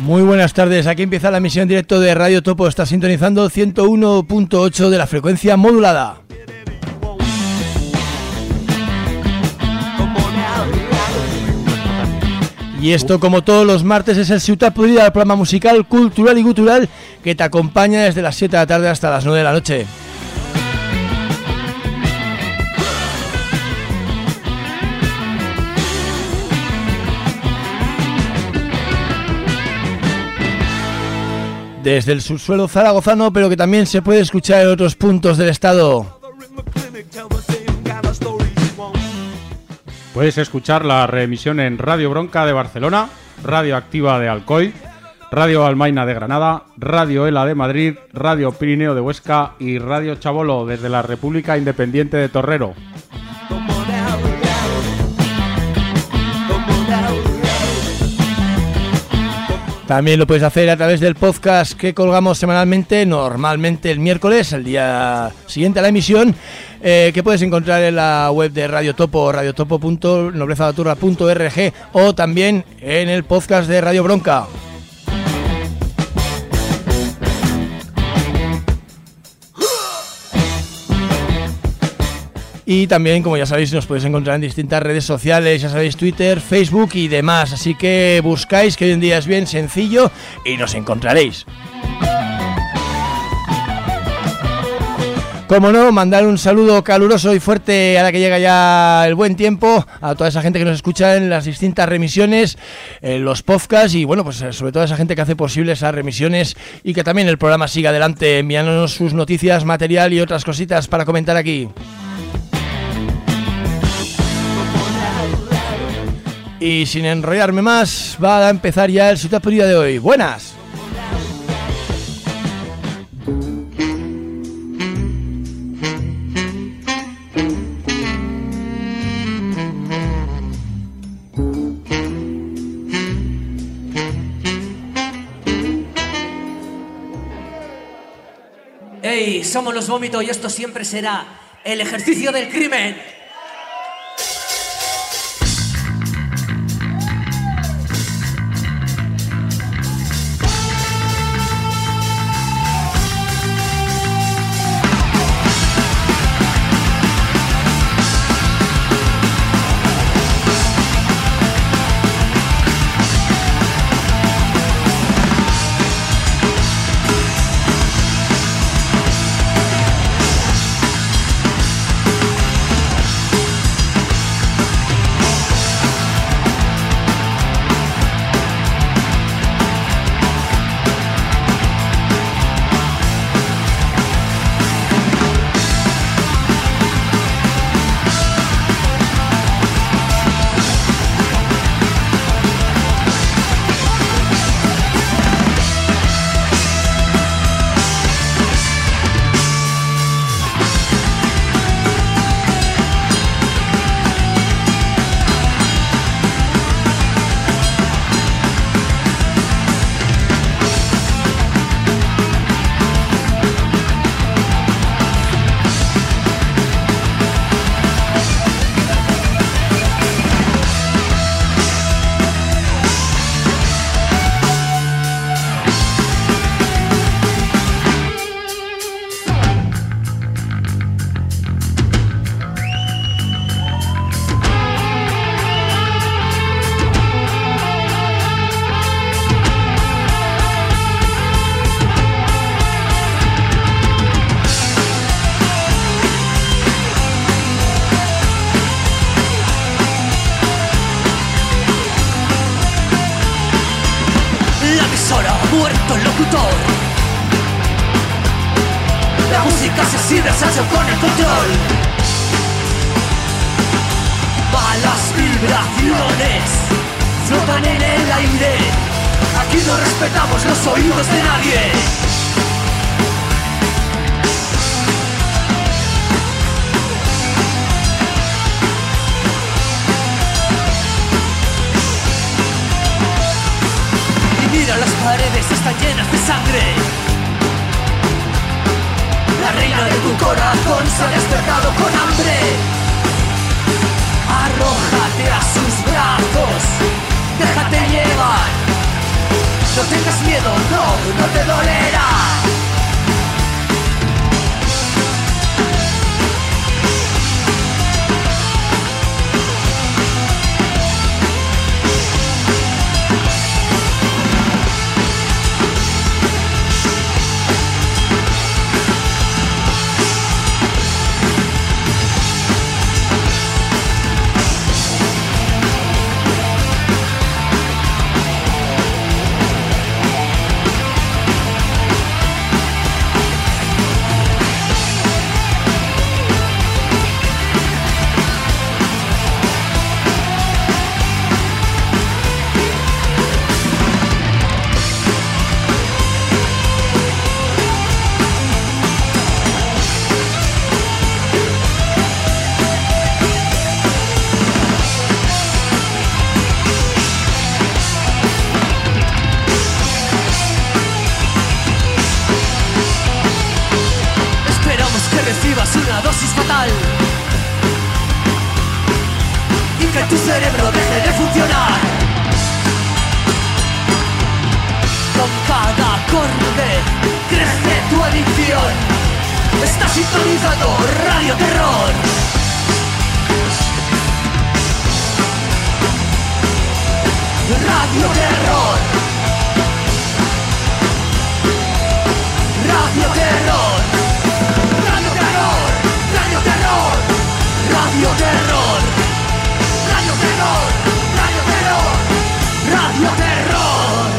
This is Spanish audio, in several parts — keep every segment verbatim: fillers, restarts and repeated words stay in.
Muy buenas tardes, aquí empieza la emisión en directo de Radio Topo. Está sintonizando ciento uno punto ocho de la frecuencia modulada. Y esto, como todos los martes, es el Ciutat Podrida, el programa musical, cultural y gutural que te acompaña desde las siete de la tarde hasta las nueve de la noche. Desde el subsuelo zaragozano, pero que también se puede escuchar en otros puntos del estado. Puedes escuchar la reemisión en Radio Bronca de Barcelona, Radio Activa de Alcoy, Radio Almaina de Granada, Radio Ela de Madrid, Radio Pirineo de Huesca y Radio Chabolo desde la República Independiente de Torrero. También lo puedes hacer a través del podcast que colgamos semanalmente, normalmente el miércoles, el día siguiente a la emisión, eh, que puedes encontrar en la web de Radio Topo, radiotopo punto noblezabaturra punto org, o también en el podcast de Radio Bronca. Y también, como ya sabéis, nos podéis encontrar en distintas redes sociales, ya sabéis, Twitter, Facebook y demás. Así que buscáis, que hoy en día es bien sencillo, y nos encontraréis. Como no, mandar un saludo caluroso y fuerte a la que llega ya el buen tiempo, a toda esa gente que nos escucha en las distintas remisiones, en los podcasts y bueno, pues sobre todo a esa gente que hace posible esas remisiones y que también el programa siga adelante enviándonos sus noticias, material y otras cositas para comentar aquí. Y sin enrollarme más, va a empezar ya el Ciutat Podrida de hoy. ¡Buenas! ¡Ey! Somos los Vómitos y esto siempre será el ejercicio del crimen. No tengas miedo, no, no te dolerá. Tu cerebro deje de funcionar. Con cada acorde crece tu adicción. Estás sintonizando Radio Terror. Radio Terror. Radio Terror. Radio Terror. Radio Terror. Radio Terror. Radio Terror, Radio Terror, Radio Terror.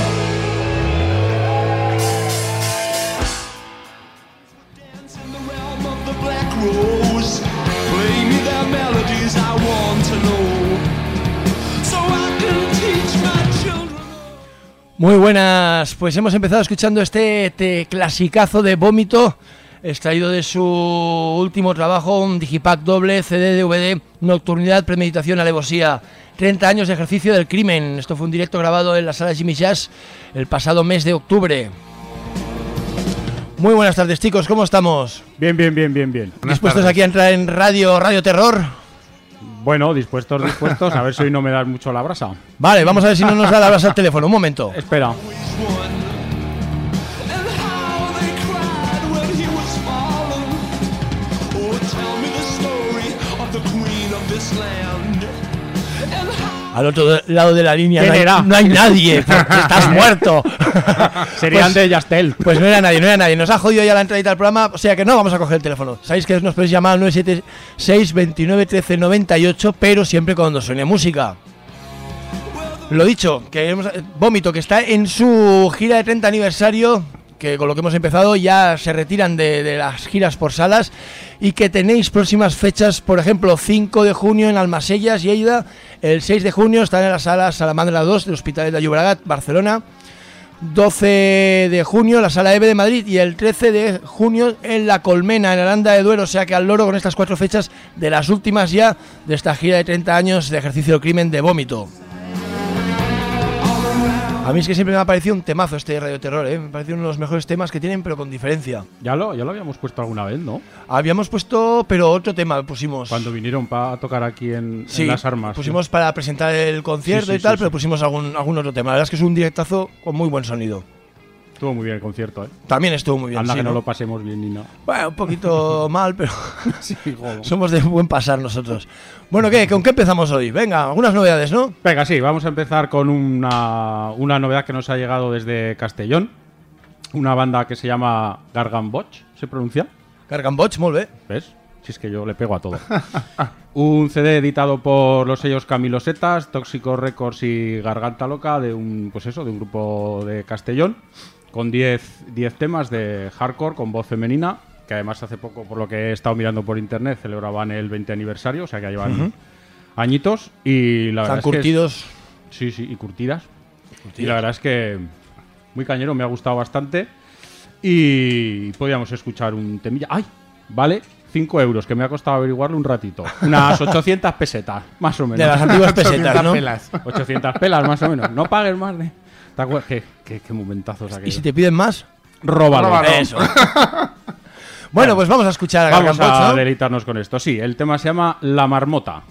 Dance in the realm of the black rose. Play me the melodies I want to know. So I can teach my children. Muy buenas, pues hemos empezado escuchando este, este clasicazo de Vómito, extraído de su último trabajo, un digipack doble, C D, D V D, Nocturnidad, Premeditación, Alevosía, treinta años de ejercicio del crimen. Esto fue un directo grabado en la sala Jimmy Jazz el pasado mes de octubre. Muy buenas tardes, chicos, ¿cómo estamos? Bien, bien, bien, bien, bien. ¿Dispuestos aquí a entrar en Radio, Radio Terror? Bueno, dispuestos, dispuestos, a ver si hoy no me das mucho la brasa. Vale, vamos a ver si no nos da la brasa al teléfono, un momento. Espera. Al otro lado de la línea no hay, era? no hay nadie, estás muerto. Serían pues, de Yastel. Pues no era nadie, no era nadie. Nos ha jodido ya la entradita al programa, o sea que no vamos a coger el teléfono. Sabéis que nos podéis llamar al nueve siete seis, veintinueve, trece, noventa y ocho, pero siempre cuando suene música. Lo dicho, que hemos, Vómito, que está en su gira de treinta aniversario, que con lo que hemos empezado ya se retiran de, de las giras por salas, y que tenéis próximas fechas, por ejemplo, cinco de junio en Almasellas, Lleida, el seis de junio están en la sala Salamandra dos del Hospitalet de Llobregat, Barcelona, doce de junio la sala EVE de Madrid y el trece de junio en La Colmena, en Aranda de Duero, o sea que al loro con estas cuatro fechas de las últimas ya de esta gira de treinta años de ejercicio del crimen de Vómito. A mí es que siempre me ha parecido un temazo este Radio Terror, ¿eh? Me parece uno de los mejores temas que tienen, pero con diferencia. Ya lo, ya lo habíamos puesto alguna vez, ¿no? Habíamos puesto, pero otro tema pusimos. Cuando vinieron para tocar aquí en, sí, en Las Armas. Pusimos ¿sí? Para presentar el concierto sí, sí, y tal, sí, pero sí. pusimos algún, algún otro tema. La verdad es que es un directazo con muy buen sonido. Estuvo muy bien el concierto, ¿eh? También estuvo muy bien. Anda, sí, que no, no lo pasemos bien ni nada. Bueno, un poquito mal, pero sí, somos de buen pasar nosotros. Bueno, ¿qué? ¿Con qué empezamos hoy? Venga, algunas novedades, ¿no? Venga, sí, vamos a empezar con una, una novedad que nos ha llegado desde Castellón. Una banda que se llama Gargan Boch, ¿se pronuncia? Gargan Boch, muy bien. ¿Ves? Si es que yo le pego a todo. Un C D editado por los sellos Camilo Setas, Tóxico Records y Garganta Loca, de un, pues eso, de un grupo de Castellón, con diez temas de hardcore con voz femenina, que además hace poco, por lo que he estado mirando por internet, celebraban el veinte aniversario, o sea que ya llevan uh-huh. añitos. Y la verdad Están es curtidos. Que es, sí, sí, y curtidas. curtidas. Y la verdad es que muy cañero, me ha gustado bastante. Y podíamos escuchar un temilla. ¡Ay! Vale, cinco euros, que me ha costado averiguarlo un ratito. Unas ochocientas pesetas, más o menos. De las antiguas pesetas, ¿no? Pelas. ochocientas pelas, más o menos. No pagues más de... ¿Te acuerdas? ¿Qué, qué, qué momentazos aquellos? ¿Y si te piden más? Róbalo. Róbalo. Eso. Bueno, pues vamos a escuchar a Vamos Gargan a Boch, ¿no? deleitarnos con esto. Sí, el tema se llama La Marmota.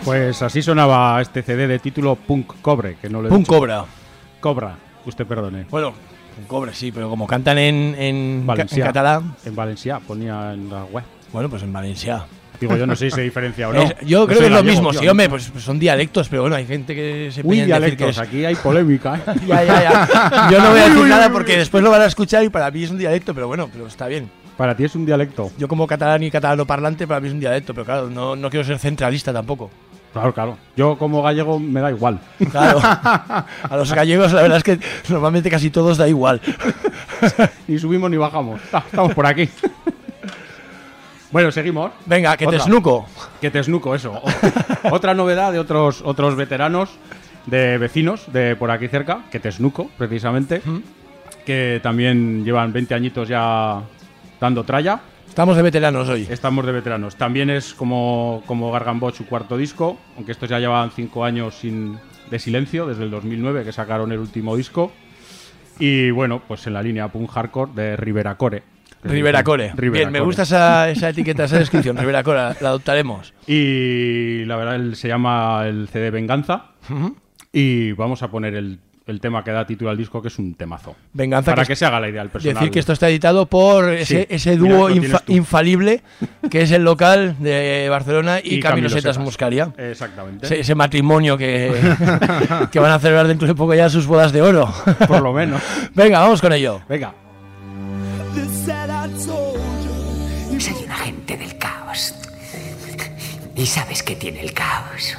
Pues así sonaba este C D de título Punk Cobre, que no le he Punk dicho. Cobra. Cobra, usted perdone. Bueno, Punk Cobra sí, pero como cantan en, en, ca- Valencia. en catalán, En Valencia, ponía en la web. bueno, pues en Valencia. Digo, yo no sé si se diferencia o no. Es- yo No creo soy que es lo gallego, mismo, tío, sí, ¿no? hombre, pues, pues son dialectos, pero bueno, hay gente que se Uy, empeña en decir que dialectos, es... aquí hay polémica, ¿eh? Ya, ya, ya. Yo no voy a decir nada porque después lo van a escuchar y para mí es un dialecto, pero bueno, pero está bien. Para ti es un dialecto. Yo como catalán y catalano parlante, para mí es un dialecto, pero claro, no, no quiero ser centralista tampoco. Claro, claro. Yo como gallego me da igual. Claro. A los gallegos la verdad es que normalmente casi todos da igual. Ni subimos ni bajamos. Ah, estamos por aquí. Bueno, seguimos. Venga, que te Otra. snuco. Que te snuco, eso. O- Otra novedad de otros, otros veteranos, de vecinos de por aquí cerca, que te snuco, precisamente, que también llevan veinte añitos ya dando tralla. Estamos de veteranos hoy. Estamos de veteranos. También es como, como Gargambot su cuarto disco, aunque estos ya llevan cinco años sin, de silencio, desde el dos mil nueve que sacaron el último disco. Y bueno, pues en la línea punk hardcore de Rivera Core. Rivera Core. Rivera Bien, me Core. gusta esa, esa etiqueta, esa descripción. Rivera Core, la, la adoptaremos. Y la verdad él se llama el C D Venganza. Y vamos a poner el, el tema que da título al disco, que es un temazo. Venganza, Para que que, es- se haga la idea al personal. Decir que esto está editado por ese, Sí, ese mira, dúo lo tienes infa- tú. infalible, que es el local de Barcelona y, Y Camilo Camilo Setas Setas. Muscaria. Exactamente. Ese, ese matrimonio que, que van a celebrar dentro de poco ya sus bodas de oro. Por lo menos. Venga, vamos con ello. Venga. They said I told you. Soy un agente del caos. ¿Y sabes qué tiene el caos?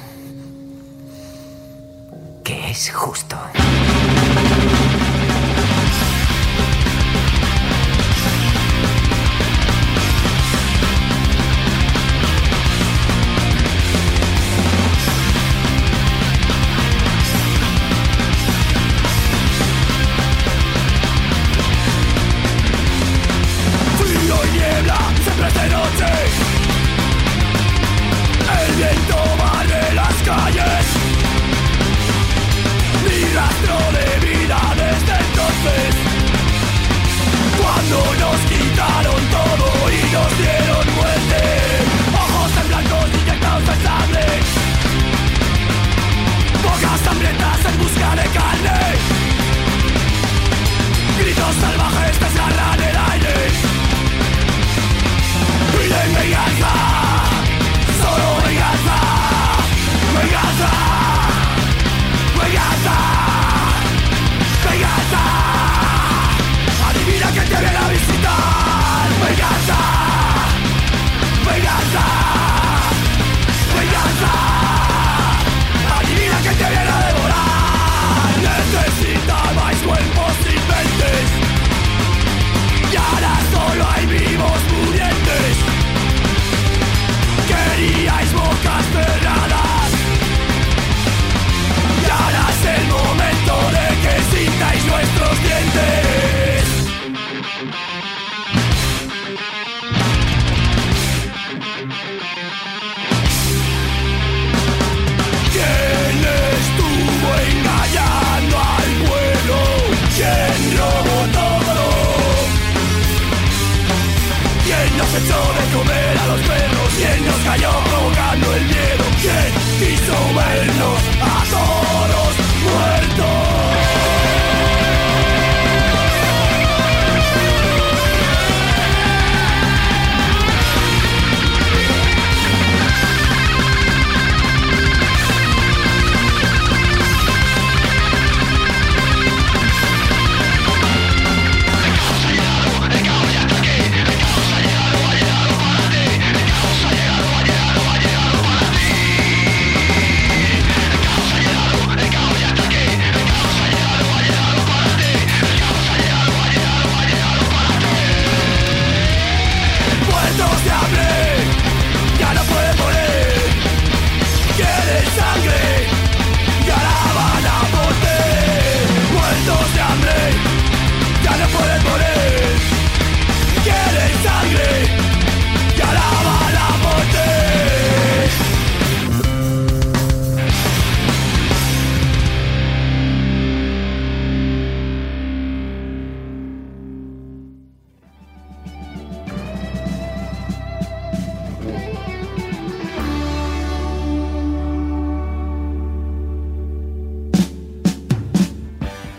Que es justo. Frío y niebla, siempre es de noche. El viento barre las calles. Ni rastro de vida desde entonces. Cuando nos quitaron todo y nos dieron muerte. Ojos en blanco inyectados en sangre. Bocas hambrientas en busca de carne. Gritos salvajes desgarran el aire. Piden venganza, solo venganza, venganza, venganza, venganza. Adivina que te viene a visitar. Venganza, venganza, venganza. Adivina que te viene a devorar. Necesitabais cuerpos sin mentes y ahora solo hay vivos murientes. Queríais bocas cerradas y ahora es el momento de que sintáis nuestros dientes. ¿Quién estuvo engañando al pueblo? ¿Quién robó todo? ¿Quién nos echó de comer a los perros? ¿Quién nos cayó provocando el miedo? ¿Quién quiso vernos a todos muertos? Muertos de hambre, ya no pueden morir. Quieren sangre, y ahora van a por ti. Muertos de hambre, ya no pueden morir. Quieren sangre, y ahora van a por ti.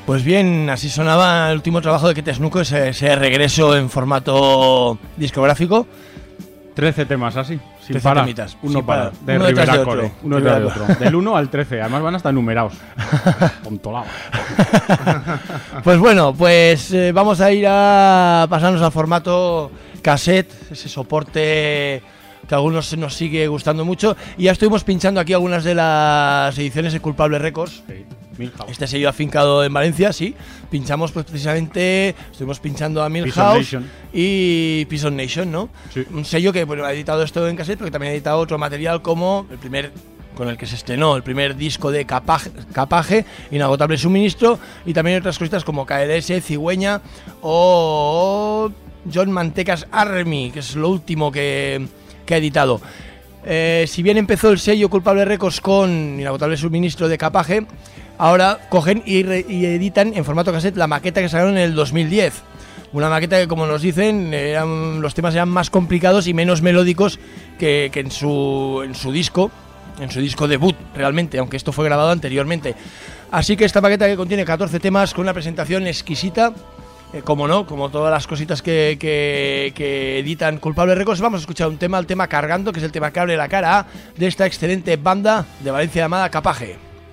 Pues bien, así sonaba el último trabajo de Kete Snuko, ese, ese regreso en formato discográfico. trece temas así, sin trece parar. temitas, uno sin para, parar. de Uno detrás de Rivera otro. Core, uno detrás de otro. Del uno al trece, además van hasta numerados. Tontolado. Pues bueno, pues eh, vamos a ir a pasarnos al formato cassette, ese soporte que a algunos nos sigue gustando mucho. Y ya estuvimos pinchando aquí algunas de las ediciones de Culpable Records. Sí, Milhouse. Este sello afincado en Valencia, sí. Pinchamos pues precisamente, estuvimos pinchando a Prison Milhouse Nation. y Prison Nation, ¿no? Sí. Un sello que bueno, ha editado esto en cassette, pero que también ha editado otro material como el primer, con el que se estrenó el primer disco de Capaje, Capaje Inagotable Suministro, y también otras cositas como K L S, Cigüeña o John Mantecas Army, que es lo último que, que ha editado. Eh, si bien empezó el sello Culpable Records con Inagotable Suministro de Capaje, ahora cogen y, re, y editan en formato cassette la maqueta que sacaron en el dos mil diez. Una maqueta que, como nos dicen, eran, los temas eran más complicados y menos melódicos que, que en, su, en su disco, en su disco debut, realmente, aunque esto fue grabado anteriormente. Así que esta maqueta, que contiene catorce temas con una presentación exquisita, eh, como no, como todas las cositas que, que, que editan Culpable Records, vamos a escuchar un tema, el tema Cargando, que es el tema que abre la cara A de esta excelente banda de Valencia llamada Capaje.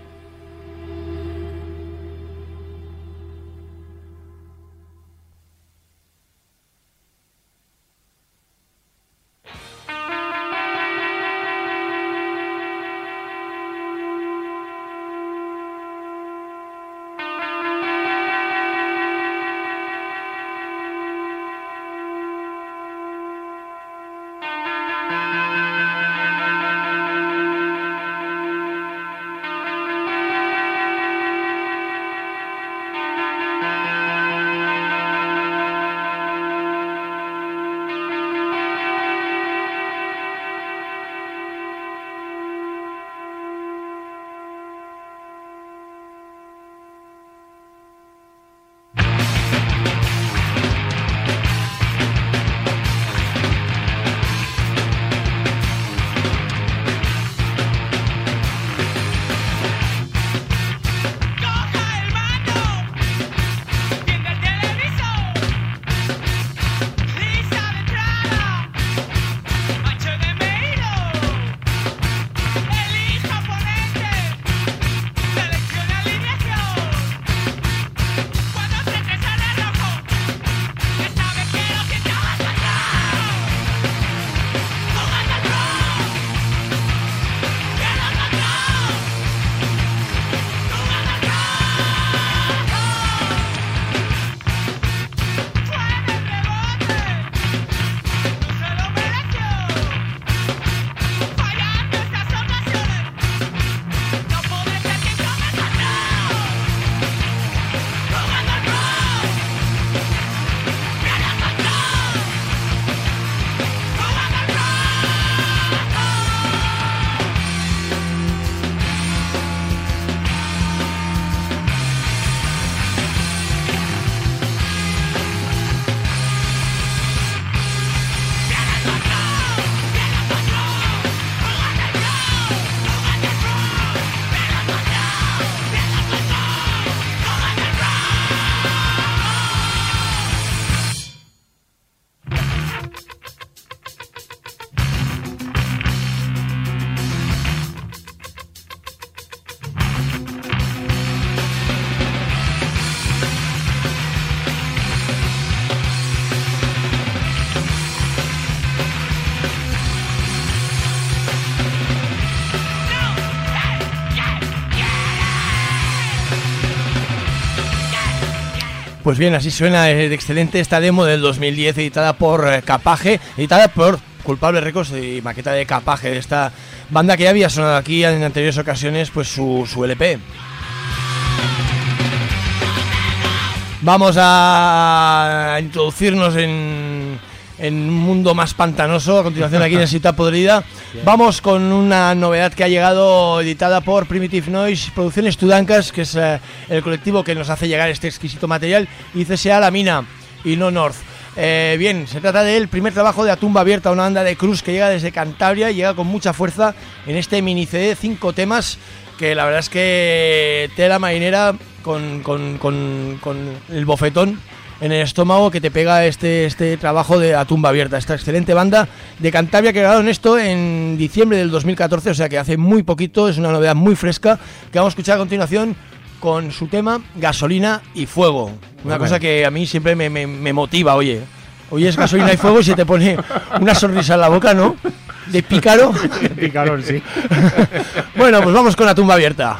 Pues bien, así suena de excelente esta demo del dos mil diez, editada por Capaje, editada por Culpable Records y maqueta de Capaje, de esta banda que ya había sonado aquí en anteriores ocasiones, pues su, su L P. Vamos a introducirnos en, en un mundo más pantanoso, a continuación aquí en Ciudad Podrida. Vamos con una novedad que ha llegado, editada por Primitive Noise Producciones Tudancas, que es eh, el colectivo que nos hace llegar este exquisito material, y C S A La Mina y No North. Eh, bien, se trata del primer trabajo de A Tumba Abierta, una banda de cruz que llega desde Cantabria y llega con mucha fuerza en este mini C D de cinco temas que la verdad es que tela marinera con, con, con, con el bofetón en el estómago que te pega este, este trabajo de A Tumba Abierta, esta excelente banda de Cantabria que grabaron esto en diciembre del dos mil catorce, o sea que hace muy poquito, es una novedad muy fresca que vamos a escuchar a continuación con su tema Gasolina y Fuego, una cosa que a mí siempre me, me, me motiva, oye, oyes Gasolina y Fuego y se te pone una sonrisa en la boca, ¿no? De pícaro. De picarón, sí. Bueno, pues vamos con A Tumba Abierta.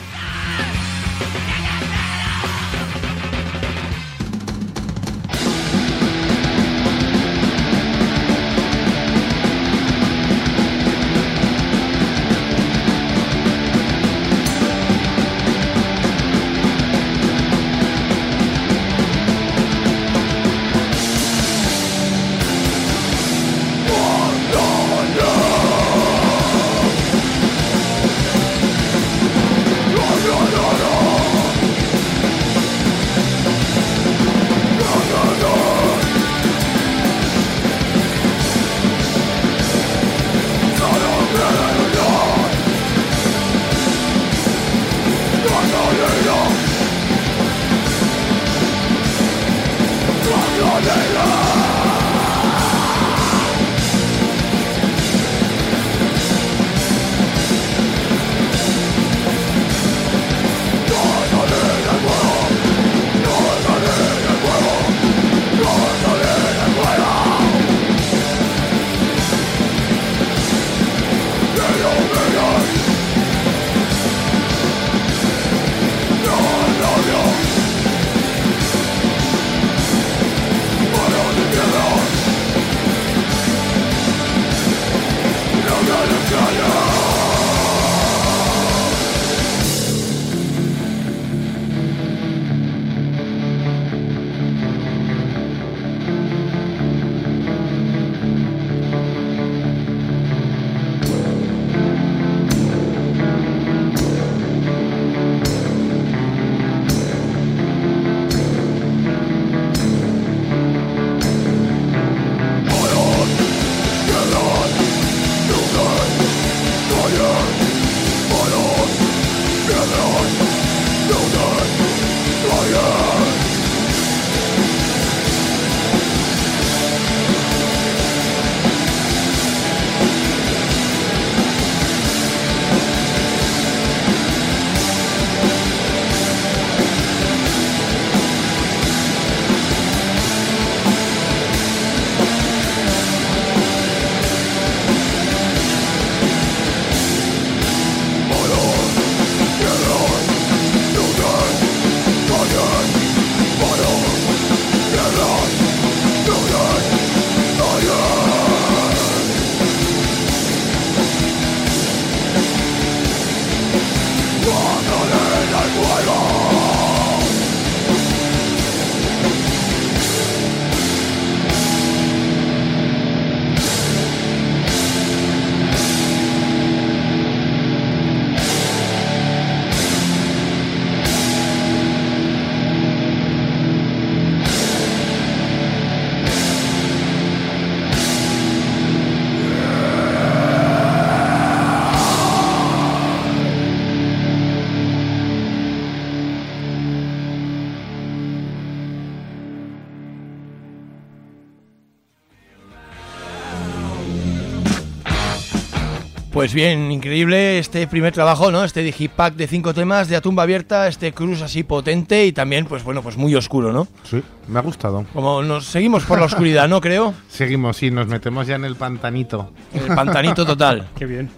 Pues bien, increíble este primer trabajo, ¿no? Este digipack de cinco temas de A Tumba Abierta, este cruise así potente y también, pues bueno, pues muy oscuro, ¿no? Sí, me ha gustado. Como nos seguimos por la oscuridad, ¿no? Creo. Seguimos, sí, nos metemos ya en el pantanito. El pantanito total. Qué bien.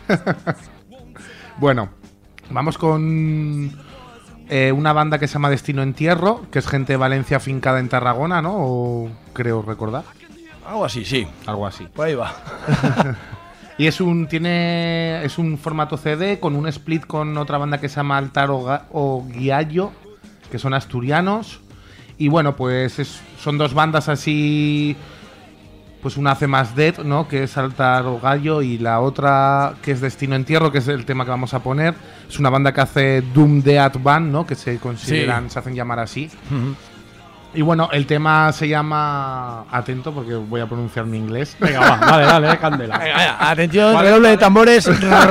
Bueno, vamos con eh, una banda que se llama Destino Entierro, que es gente de Valencia afincada en Tarragona, ¿no? O creo recordar. Algo así, sí. Algo así. Por ahí va. Y es un tiene es un formato C D con un split con otra banda que se llama Altar o Guiallo, que son asturianos. Y bueno, pues es, son dos bandas así, pues una hace más death, ¿no? Que es Altar o Gallo, y la otra que es Destino Entierro, que es el tema que vamos a poner. Es una banda que hace Doom Death Band, ¿no? Que se consideran, sí. se hacen llamar así. Uh-huh. Y bueno, el tema se llama... Atento, porque voy a pronunciar mi inglés. Venga, va, dale, dale, candela. Venga, venga, atención, Vale, redoble de vale. tambores.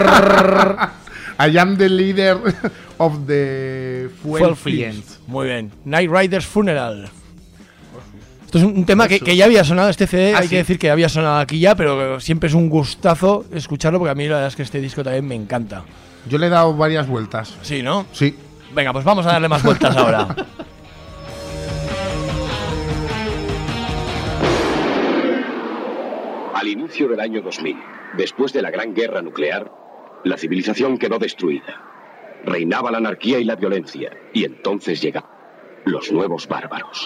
I am the leader of the Fuel Fiends. Muy bien. Night Riders Funeral. Esto es un tema que, que ya había sonado, este C D, ¿Ah, hay sí? que decir que había sonado aquí ya, pero siempre es un gustazo escucharlo porque a mí la verdad es que este disco también me encanta. Yo le he dado varias vueltas. Sí, ¿no? Sí. Venga, pues vamos a darle más vueltas ahora. Al inicio del año dos mil, después de la Gran Guerra Nuclear, la civilización quedó destruida. Reinaba la anarquía y la violencia, y entonces llegaron los nuevos bárbaros.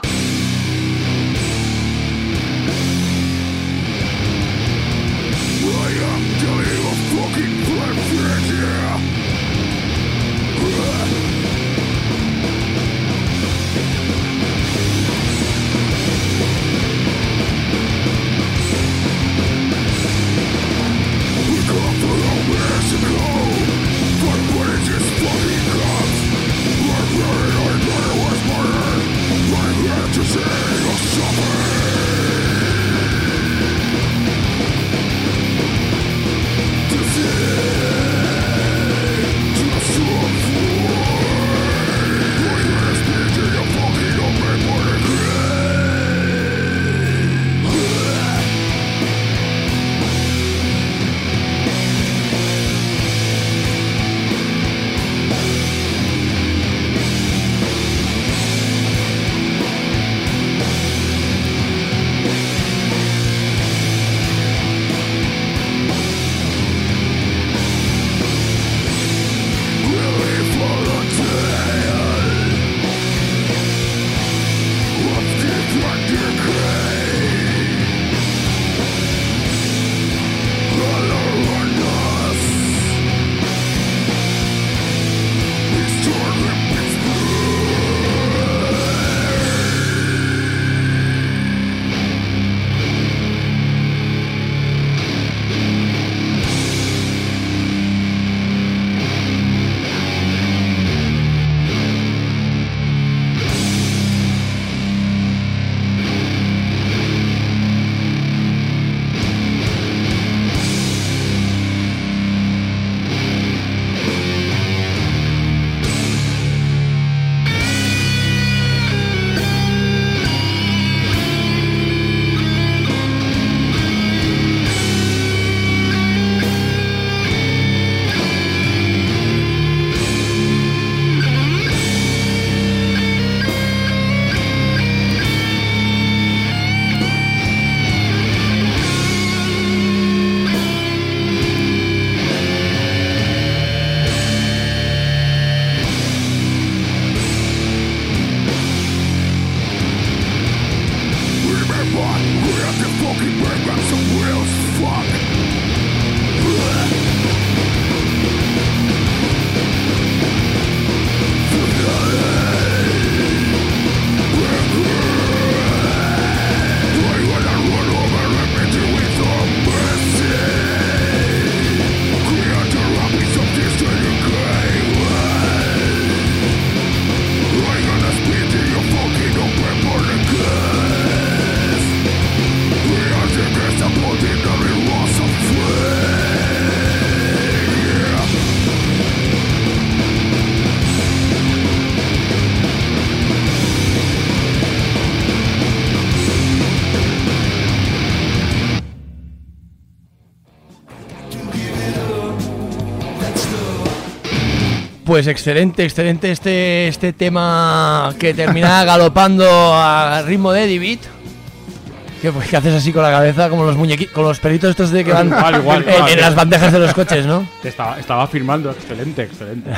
Pues excelente, excelente este, este tema que termina galopando a ritmo de Eddie Beat. ¿Qué, pues, ¿Qué haces así con la cabeza? Como los muñequitos, con los peritos estos de que van Igual, igual, en, igual. en las bandejas de los coches, ¿no? Estaba, estaba firmando, excelente, excelente.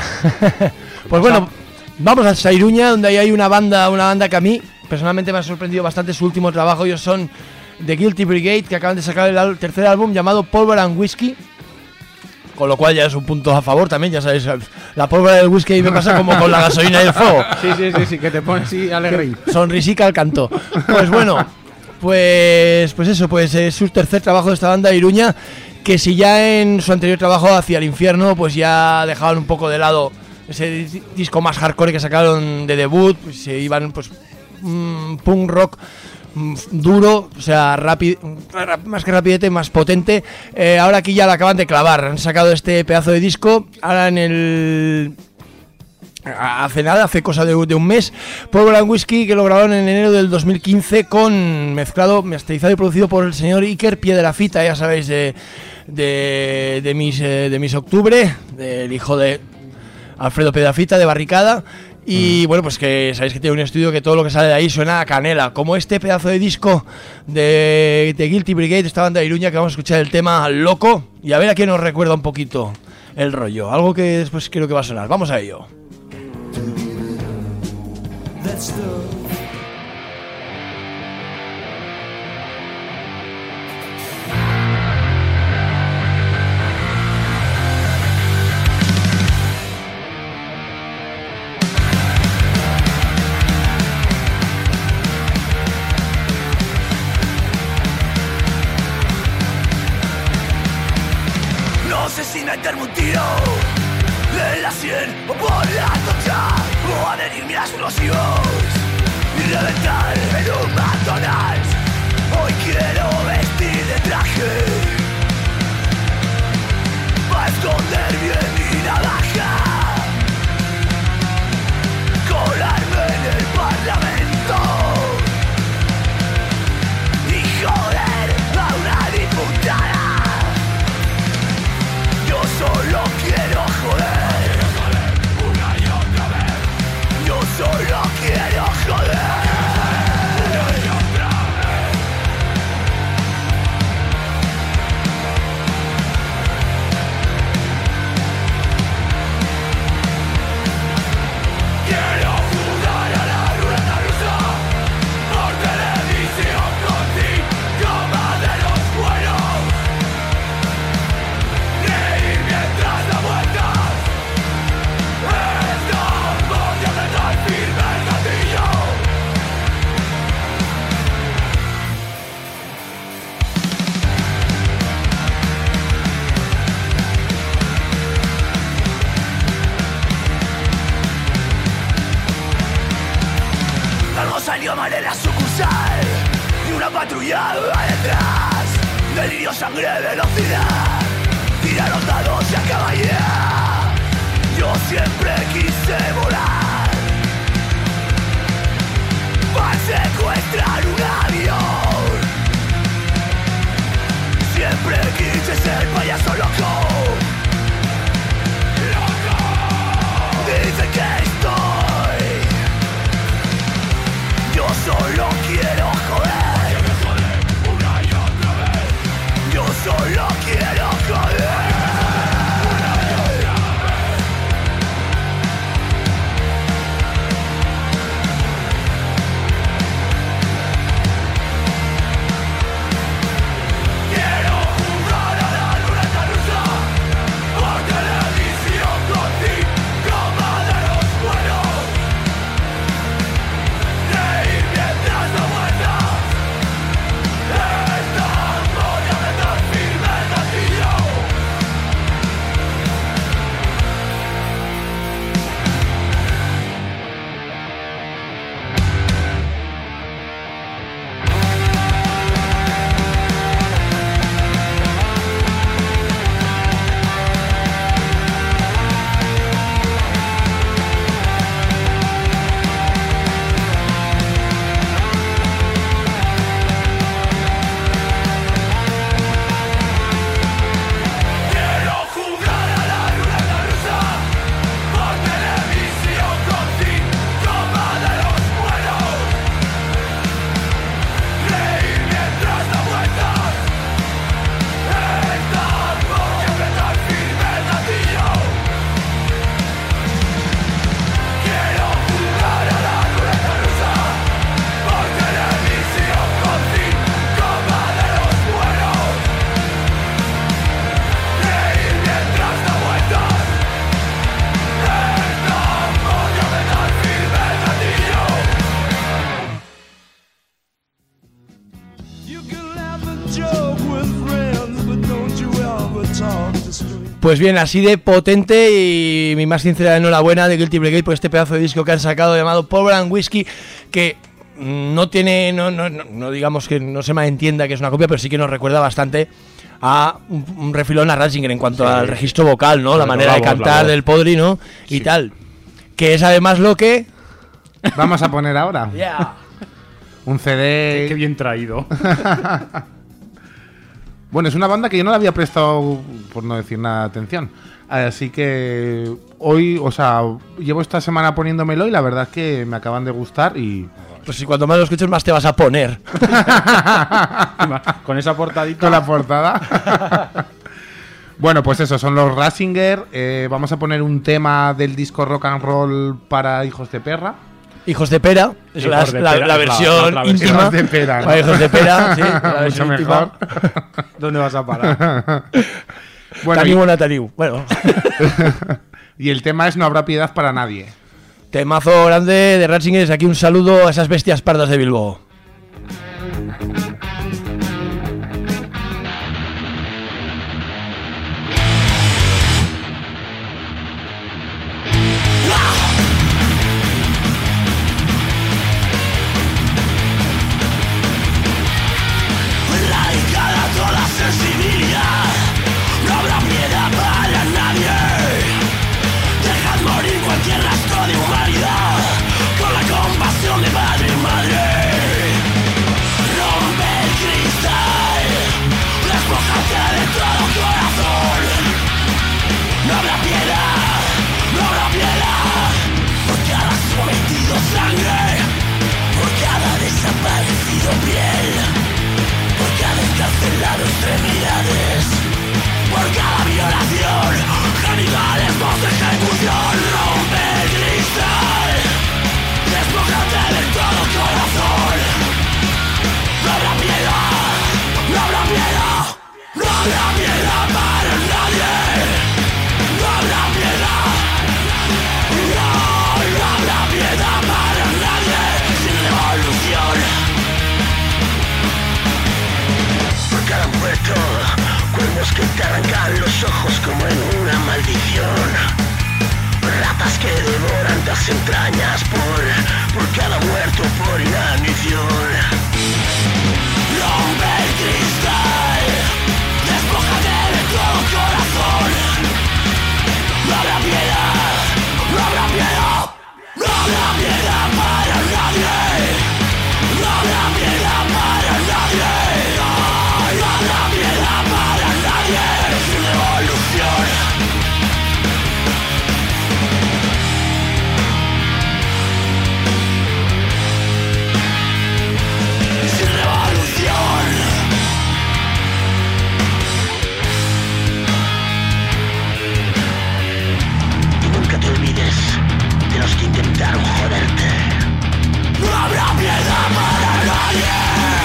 Pues bueno, vamos a Sairuña, donde ahí hay una banda, una banda que a mí personalmente me ha sorprendido bastante su último trabajo. Ellos son The Guilty Brigade, que acaban de sacar el al- tercer álbum llamado Pólvora and Whiskey. Con lo cual ya es un punto a favor también, ya sabéis, la pólvora del whisky ahí me pasa como con la gasolina y el fuego. Sí, sí, sí, sí, que te pones así alegre. Sonrisica al canto. Pues bueno, pues pues eso, pues es su tercer trabajo de esta banda Iruña, que si ya en su anterior trabajo Hacia el Infierno, pues ya dejaban un poco de lado ese di- disco más hardcore que sacaron de debut, pues se iban pues mm, punk rock mm, duro, o sea, rápido, más que rapidete, más potente. Eh, ahora aquí ya la acaban de clavar, han sacado este pedazo de disco, ahora en el... hace nada, hace cosa de, de un mes, Purple and Whiskey, que lo grabaron en enero del dos mil quince, con mezclado, masterizado y producido por el señor Iker Piedrafita, ya sabéis, de, de, de, mis, de mis Octubre, del hijo de Alfredo Piedrafita, de Barricada. Y bueno, pues que sabéis que tiene un estudio que todo lo que sale de ahí suena a canela, como este pedazo de disco de, de Guilty Brigade, esta banda de Iruña, que vamos a escuchar el tema Loco, y a ver a quién nos recuerda un poquito el rollo, algo que después creo que va a sonar. Vamos a ello. That stuff. No sé si meterme un tiro en la sien o por la concha, o adherirme a explosivos y reventar en un McDonald's. Hoy quiero vestir de traje para esconder bien mi navaja, colarme en el parlamento y joder a una diputada. Yo solo quiero joder. Solo quiero joder. Una y otra vez. Quiero jugar a la ruleta rusa por televisión contigo, de los buenos. Reír mientras da vueltas. Voy a apretar firme el gatillo. Algo salió mal en la sucursal y una patrulla va detrás. Delirio, sangre, velocidad. Tira los dados y acaba ya. Yo siempre quise volar para secuestrar un avión. Siempre quise ser payaso loco. Loco. Dicen que estoy. Yo solo quiero joder. Una y otra vez. Yo solo quiero joder. Pues bien, así de potente, y mi más sincera enhorabuena de Guilty Brigade por este pedazo de disco que han sacado llamado Purple and Whiskey, que no tiene, no, no, no, no digamos que no se malentienda que es una copia, pero sí que nos recuerda bastante a un, un refilón a Ratzinger en cuanto sí. al registro vocal, ¿no? La manera de cantar del Podri, ¿no? Y sí. tal. Que es además lo que vamos a poner ahora. Yeah. Un C D. Qué, qué bien traído. Bueno, es una banda que yo no le había prestado, por no decir nada, atención. Así que hoy, o sea, llevo esta semana poniéndomelo y la verdad es que me acaban de gustar y... Pues si cuanto más lo escuches más te vas a poner. Con esa portadita. Con la portada. Bueno, pues eso, son los Ratzinger. Eh, vamos a poner un tema del disco Rock and Roll para Hijos de Perra. Hijos de Pera, es Hijos la, de la, pera, la es versión la, la íntima. Hijos de Pera, ¿no? Para Hijos de Pera, sí. La Mucho versión mejor. ¿Dónde vas a parar? Bueno, Taniu, y, buena Taniu. Bueno. y el tema es No habrá piedad para nadie. Temazo grande de Ratzinger. Desde aquí un saludo a esas bestias pardas de Bilbao. Que te arrancan los ojos como en una maldición. Ratas que devoran tus entrañas por, por cada muerto por inanición. Rompe el cristal, despójate de todo corazón. No habrá piedad, no habrá piedad, no habrá piedad para nadie. No habrá piedad para nadie. No habrá piedad para nadie. Sin revolución. Sin revolución. Y nunca te olvides de los que intentaron joderte. No habrá piedad para nadie.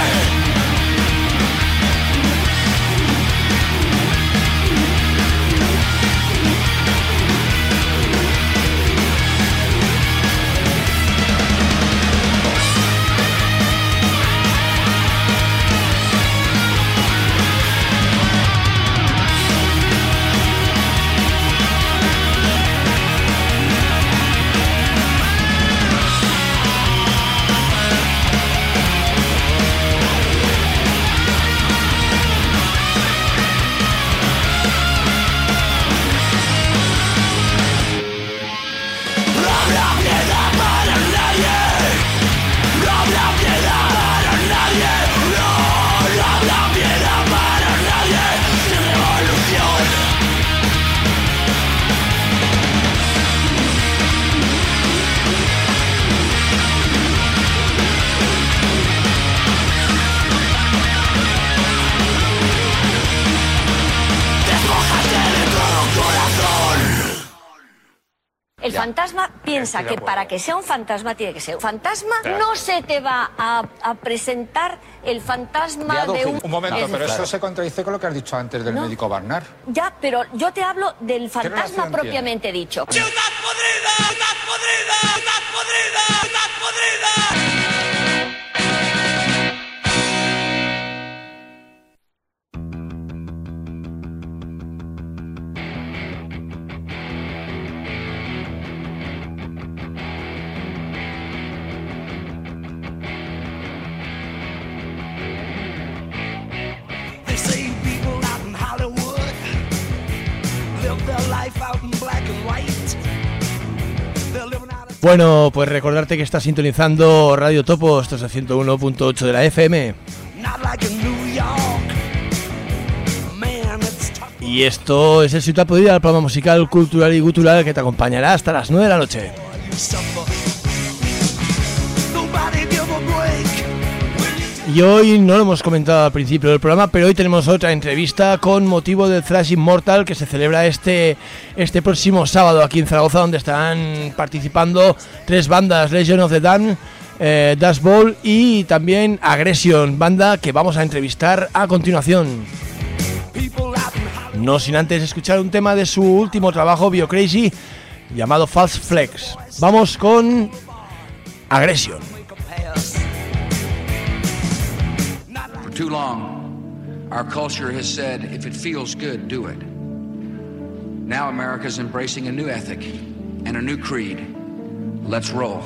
El fantasma piensa que para que sea un fantasma tiene que ser un fantasma. No se te va a, a presentar el fantasma de, de un... Un momento, es, pero claro. Eso se contradice con lo que has dicho antes del no. médico Barnard. Ya, pero yo te hablo del fantasma propiamente tiene? dicho. ¡Ciudad podrida! ¡Ciudad podrida! ¡Ciudad podrida! ¡Ciudad podrida! Bueno, pues recordarte que estás sintonizando Radio Topo, esto es el ciento uno punto ocho de la F M. Y esto es el Ciutat Podrida, el programa musical, cultural y gutural que te acompañará hasta las nueve de la noche. Y hoy no lo hemos comentado al principio del programa, pero hoy tenemos otra entrevista con motivo del Thrash Immortal que se celebra este, este próximo sábado aquí en Zaragoza, donde estarán participando tres bandas: Legion of the Damned, eh, Dust Bowl y también Aggression, banda que vamos a entrevistar a continuación. No sin antes escuchar un tema de su último trabajo, Biocrazy, llamado False Flex. Vamos con Aggression. Too long, our culture has said, if it feels good, do it. Now America's embracing a new ethic and a new creed. Let's roll.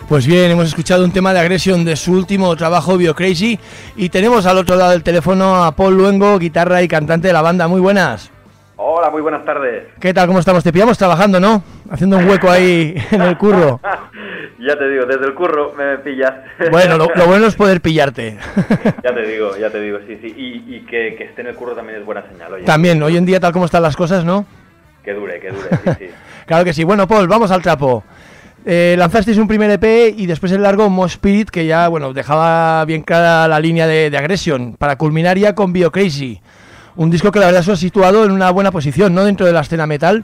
Pues bien, hemos escuchado un tema de Aggression de su último trabajo, Biocrazy, y tenemos al otro lado del teléfono a Paul Luengo, guitarra y cantante de la banda. Muy buenas. Hola, muy buenas tardes. ¿Qué tal? ¿Cómo estamos? Te pillamos trabajando, ¿no? Haciendo un hueco ahí en el curro. Ya te digo, desde el curro me pillas. Bueno, lo, lo bueno es poder pillarte. Ya te digo, ya te digo, sí, sí. Y, y que, que esté en el curro también es buena señal, oye. También, hoy en día tal como están las cosas, ¿no? Que dure, que dure, sí, sí. Claro que sí. Bueno, Paul, vamos al trapo. Eh, lanzasteis un primer E P y después el largo Mosh Spirit, que ya, bueno, dejaba bien clara la línea de, de Aggression, para culminar ya con Biocrazy. Un disco que la verdad se ha situado en una buena posición, ¿no?, dentro de la escena metal.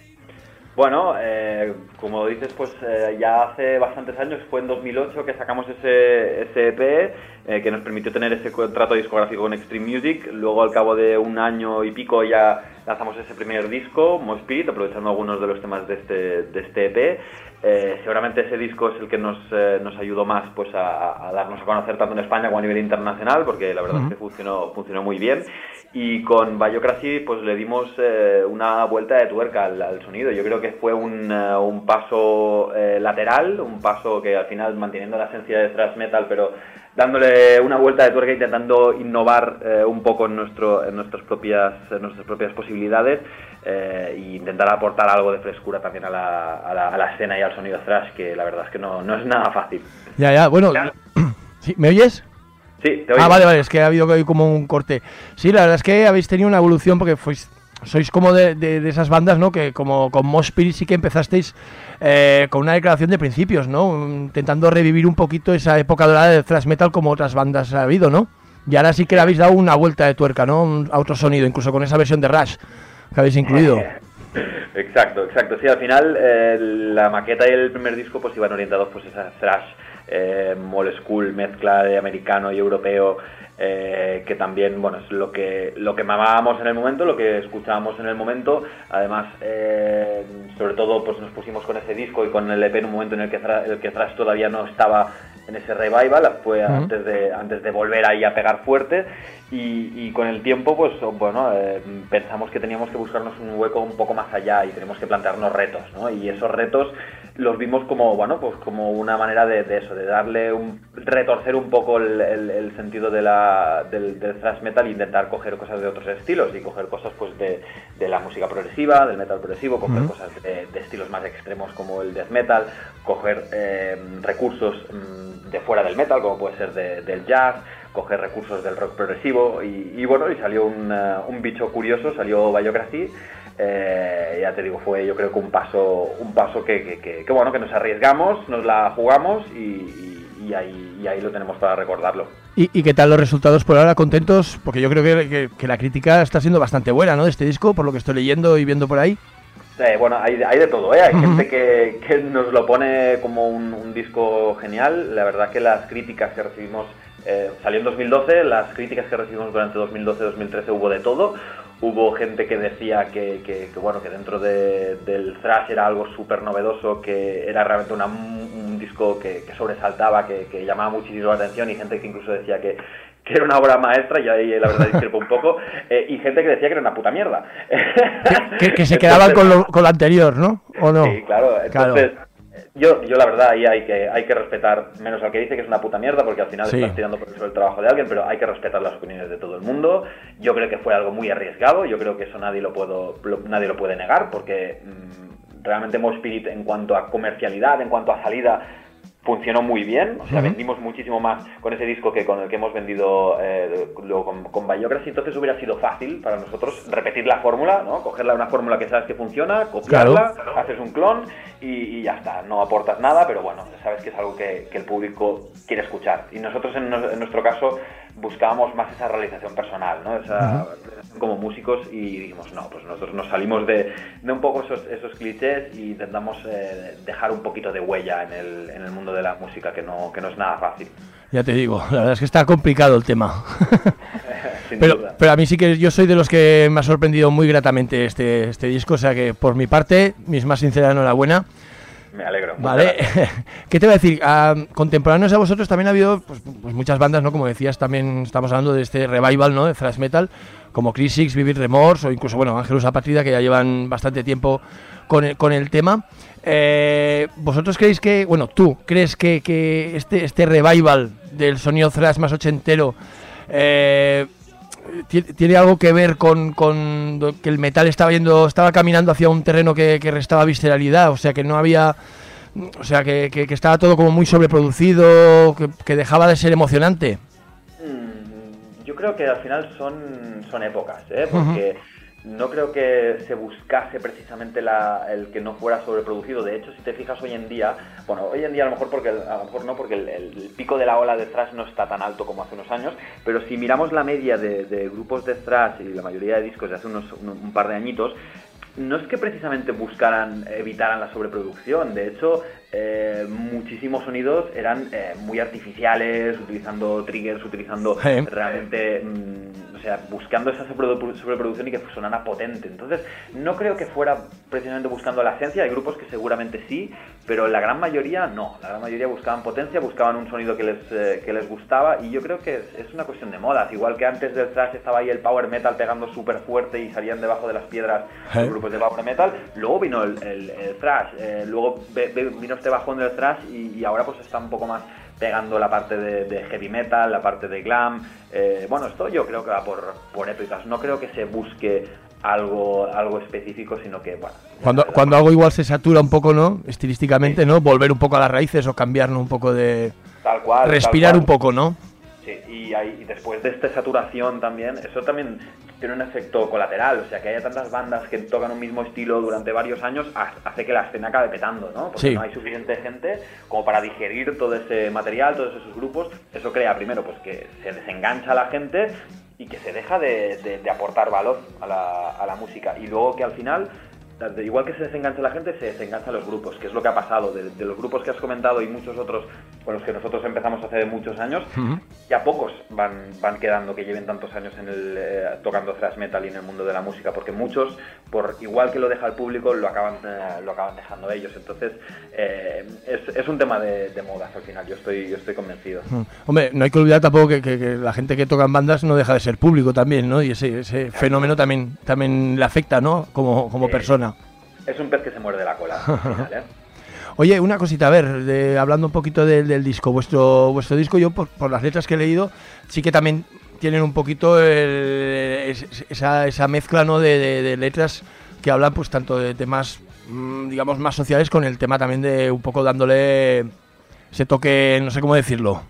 Bueno, eh, como dices, pues eh, ya hace bastantes años, fue en dos mil ocho que sacamos ese, ese E P eh, que nos permitió tener ese contrato discográfico con Extreme Music. Luego, al cabo de un año y pico, ya lanzamos ese primer disco, Mosh Spirit, aprovechando algunos de los temas de este, de este E P. Eh, seguramente ese disco es el que nos, eh, nos ayudó más pues a, a darnos a conocer tanto en España como a nivel internacional, porque la verdad uh-huh. es que funcionó, funcionó muy bien. Y con Biocrazy pues le dimos eh, una vuelta de tuerca al, al sonido. Yo creo que fue un, uh, un paso eh, lateral, un paso que al final manteniendo la esencia de thrash metal, pero dándole una vuelta de tuerca, intentando innovar eh, un poco en, nuestro, en, nuestras propias, en nuestras propias posibilidades eh, e intentar aportar algo de frescura también a la, a, la, a la escena y al sonido thrash, que la verdad es que no, no es nada fácil. Ya, ya, bueno, ¿sí? ¿Me oyes? Sí, te oigo. Ah, vale, vale, es que ha habido ahí como un corte. Sí, la verdad es que habéis tenido una evolución porque fuis, sois como de, de, de esas bandas, ¿no?, que como con Mosh Spirit sí que empezasteis eh, con una declaración de principios, ¿no?, intentando revivir un poquito esa época dorada del thrash metal como otras bandas ha habido, ¿no? Y ahora sí que le habéis dado una vuelta de tuerca, ¿no?, a otro sonido, incluso con esa versión de Rush que habéis incluido. Exacto, exacto. Sí, al final eh, la maqueta y el primer disco pues iban orientados pues a esa thrash eh, old school, mezcla de americano y europeo, eh, que también, bueno, es lo que lo que mamábamos en el momento, lo que escuchábamos en el momento. Además, eh, sobre todo pues nos pusimos con ese disco y con el E P en un momento en el que thrash, el que thrash todavía no estaba en ese revival, fue uh-huh. antes de antes de volver ahí a pegar fuerte. Y, y con el tiempo, pues bueno, eh, pensamos que teníamos que buscarnos un hueco un poco más allá y tenemos que plantearnos retos, ¿no? Y esos retos los vimos como, bueno, pues como una manera de, de eso, de darle un, retorcer un poco el, el, el sentido de la, del, del thrash metal e intentar coger cosas de otros estilos y coger cosas pues de, de la música progresiva, del metal progresivo, coger uh-huh. cosas de, de estilos más extremos como el death metal, coger eh, recursos mm, de fuera del metal, como puede ser de, del jazz, coger recursos del rock progresivo y, y bueno, y salió un, uh, un bicho curioso, salió Biocrazy. Eh, ya te digo, fue yo creo que un paso un paso que, que, que, que bueno, que nos arriesgamos, nos la jugamos y, y, y, ahí, y ahí lo tenemos para recordarlo. ¿Y, ¿Y qué tal los resultados por ahora? ¿Contentos? Porque yo creo que, que, que la crítica está siendo bastante buena, ¿no?, de este disco, por lo que estoy leyendo y viendo por ahí. Eh, bueno, hay, hay de todo, ¿eh? Hay uh-huh. gente que, que nos lo pone como un, un disco genial. La verdad que las críticas que recibimos, eh, salió en dos mil doce, las críticas que recibimos durante dos mil doce dos mil trece hubo de todo. Hubo gente que decía que, que, que bueno, que dentro de, del thrash era algo súper novedoso, que era realmente una, un disco que, que sobresaltaba, que, que llamaba muchísimo la atención, y gente que incluso decía que que era una obra maestra, y ahí la verdad discrepo un poco, eh, y gente que decía que era una puta mierda. Que, que, que se quedaban con lo, con lo anterior, ¿no? ¿O no? Sí, claro. Entonces, claro. Yo, yo la verdad ahí hay que, hay que respetar, menos al que dice que es una puta mierda, porque al final sí. estás tirando por eso el trabajo de alguien, pero hay que respetar las opiniones de todo el mundo. Yo creo que fue algo muy arriesgado, yo creo que eso nadie lo, puedo, lo, nadie lo puede negar, porque mmm, realmente Mosh Spirit en cuanto a comercialidad, en cuanto a salida, funcionó muy bien, o sea, uh-huh. vendimos muchísimo más con ese disco que con el que hemos vendido eh, luego con, con Biocrazy. Entonces hubiera sido fácil para nosotros repetir la fórmula, ¿no? Cogerla, una fórmula que sabes que funciona, copiarla, claro. haces un clon y, y ya está, no aportas nada, pero bueno, sabes que es algo que, que el público quiere escuchar. Y nosotros en, en nuestro caso buscábamos más esa realización personal, ¿no? Esa uh-huh. como músicos, y dijimos, no, pues nosotros nos salimos de, de un poco esos, esos clichés y intentamos eh, dejar un poquito de huella en el, en el mundo de la música, que no, que no es nada fácil. Ya te digo, la verdad es que está complicado el tema. Sin pero, duda. pero a mí sí que yo soy de los que me ha sorprendido muy gratamente este, este disco, o sea que por mi parte, mis más sinceras enhorabuena. Me alegro. Vale. ¿Qué te voy a decir? Uh, contemporáneos a vosotros también ha habido pues, pues muchas bandas, ¿no? Como decías, también estamos hablando de este revival, ¿no? De thrash metal. como Chris Six, Vivid Remorse o incluso, bueno, Ángelus Apatrida, que ya llevan bastante tiempo con el, con el tema. Eh, ¿Vosotros creéis que, bueno, tú crees que, que este, este revival del sonido thrash más ochentero eh, tiene algo que ver con, con que el metal estaba yendo, estaba caminando hacia un terreno que, que restaba visceralidad? O sea, que no había... O sea, que, que, que estaba todo como muy sobreproducido, que, que dejaba de ser emocionante. Mm, yo creo que al final son, son épocas, ¿eh? Porque... Uh-huh. No creo que se buscase precisamente la, el que no fuera sobreproducido. De hecho, si te fijas hoy en día, bueno, hoy en día a lo mejor porque a lo mejor no, porque el, el pico de la ola de thrash no está tan alto como hace unos años, pero si miramos la media de, de grupos de thrash y la mayoría de discos de hace unos un, un par de añitos, no es que precisamente buscaran, evitaran la sobreproducción. De hecho, eh, muchísimos sonidos eran eh, muy artificiales, utilizando triggers, utilizando sí. realmente, mmm, o sea, buscando esa sobreproducción y que sonara potente. Entonces, no creo que fuera precisamente buscando la esencia. Hay grupos que seguramente sí, pero la gran mayoría no. La gran mayoría buscaban potencia, buscaban un sonido que les, eh, que les gustaba, y yo creo que es, es una cuestión de modas. Igual que antes del thrash estaba ahí el power metal pegando súper fuerte y salían debajo de las piedras sí. los grupos de power metal, luego vino el, el, el thrash, eh, luego ve, ve, vino este bajón del thrash y, y ahora pues está un poco más pegando la parte de, de heavy metal, la parte de glam. Eh, bueno, esto yo creo que va por, por épocas. No creo que se busque algo algo específico, sino que, bueno... Cuando, cuando algo igual se satura un poco, ¿no? Estilísticamente, sí. ¿no? Volver un poco a las raíces o cambiar, ¿no? Un poco de... Tal cual. Respirar tal cual. un poco, ¿no? Sí, y, hay, y después de esta saturación también, eso también tiene un efecto colateral. O sea, que haya tantas bandas que tocan un mismo estilo durante varios años hace que la escena acabe petando, ¿no? Porque sí. no hay suficiente gente como para digerir todo ese material, todos esos grupos. Eso crea, primero, pues que se desengancha a la gente y que se deja de, de, de aportar valor a la, a la música. Y luego que al final... igual que se desengancha la gente, se desenganchan los grupos, que es lo que ha pasado. De, de los grupos que has comentado y muchos otros con los que nosotros empezamos hace muchos años, uh-huh. ya pocos van, van quedando que lleven tantos años en el, eh, tocando thrash metal y en el mundo de la música, porque muchos, por igual que lo deja el público, lo acaban, eh, lo acaban dejando ellos. Entonces, eh, es, es un tema de, de modas al final, yo estoy, yo estoy convencido. Uh-huh. Hombre, no hay que olvidar tampoco que, que, que la gente que toca en bandas no deja de ser público también, ¿no? Y ese, ese fenómeno también, también le afecta, ¿no? Como, como sí. persona. Es un pez que se muerde la cola. Final, ¿eh? Oye, una cosita, a ver, de, hablando un poquito del, del disco, vuestro vuestro disco, yo por, por las letras que he leído, sí que también tienen un poquito el, esa, esa mezcla, ¿no? de, de, de letras que hablan pues tanto de temas, digamos, más sociales, con el tema también de un poco dándole ese toque, no sé cómo decirlo,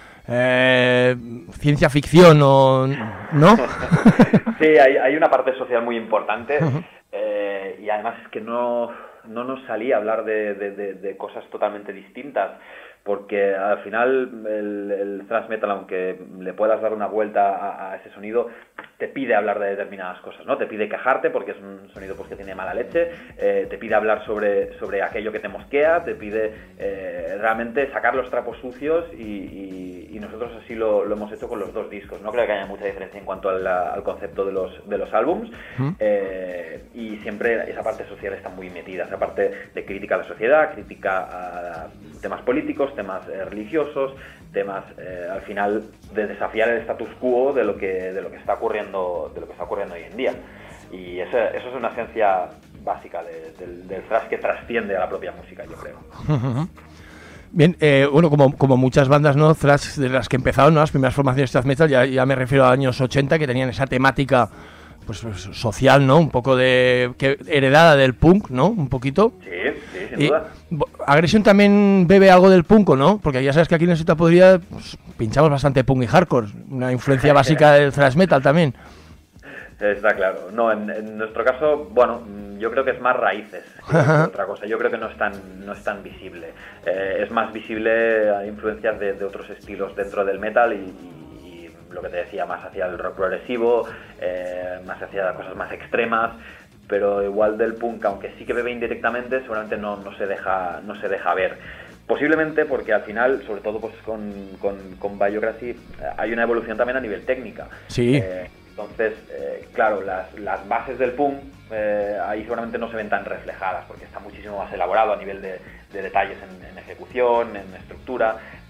eh, ciencia ficción o ¿no? Sí, hay, hay una parte social muy importante. Uh-huh. Eh, y además es que no, no nos salía a hablar de, de, de, de cosas totalmente distintas, porque al final el, el thrash metal, aunque le puedas dar una vuelta a, a ese sonido, te pide hablar de determinadas cosas, ¿no? Te pide quejarte porque es un sonido pues que tiene mala leche, eh, te pide hablar sobre, sobre aquello que te mosquea, te pide eh, realmente sacar los trapos sucios y, y, y nosotros así lo, lo hemos hecho con los dos discos. No creo que haya mucha diferencia en cuanto al, al concepto de los, de los álbums, ¿Mm? eh, y siempre esa parte social está muy metida, esa parte de crítica a la sociedad, crítica a temas políticos, temas eh, religiosos, temas eh, al final de desafiar el status quo de lo que de lo que está ocurriendo de lo que está ocurriendo hoy en día, y eso, eso es una esencia básica de, de, del thrash que trasciende a la propia música, yo creo. Bien, eh, bueno, como, como muchas bandas, ¿no? Thrash de las que empezaron, ¿no? Las primeras formaciones de thrash metal, ya, ya me refiero a años ochenta, que tenían esa temática pues social, ¿no? Un poco de que heredada del punk, ¿no? Un poquito. Sí, sí, sin y, duda. Agresión también bebe algo del punk, ¿no? Porque ya sabes que aquí en el Sota Podrida pues, pinchamos bastante punk y hardcore, una influencia básica del thrash metal también. Está claro. No, en, en nuestro caso, bueno, yo creo que es más raíces que otra cosa. Yo creo que no es tan, no es tan visible. Eh, es más visible a influencias de, de otros estilos dentro del metal y, y lo que te decía, más hacia el rock progresivo, eh, más hacia cosas más extremas, pero igual del punk, aunque sí que bebe indirectamente, seguramente no, no se deja, no se deja ver. Posiblemente porque al final, sobre todo pues con, con, con Biocracy, hay una evolución también a nivel técnica. Sí. Eh, entonces, eh, claro, las, las bases del punk eh, ahí seguramente no se ven tan reflejadas, porque está muchísimo más elaborado a nivel de, de detalles en, en ejecución, en estructura,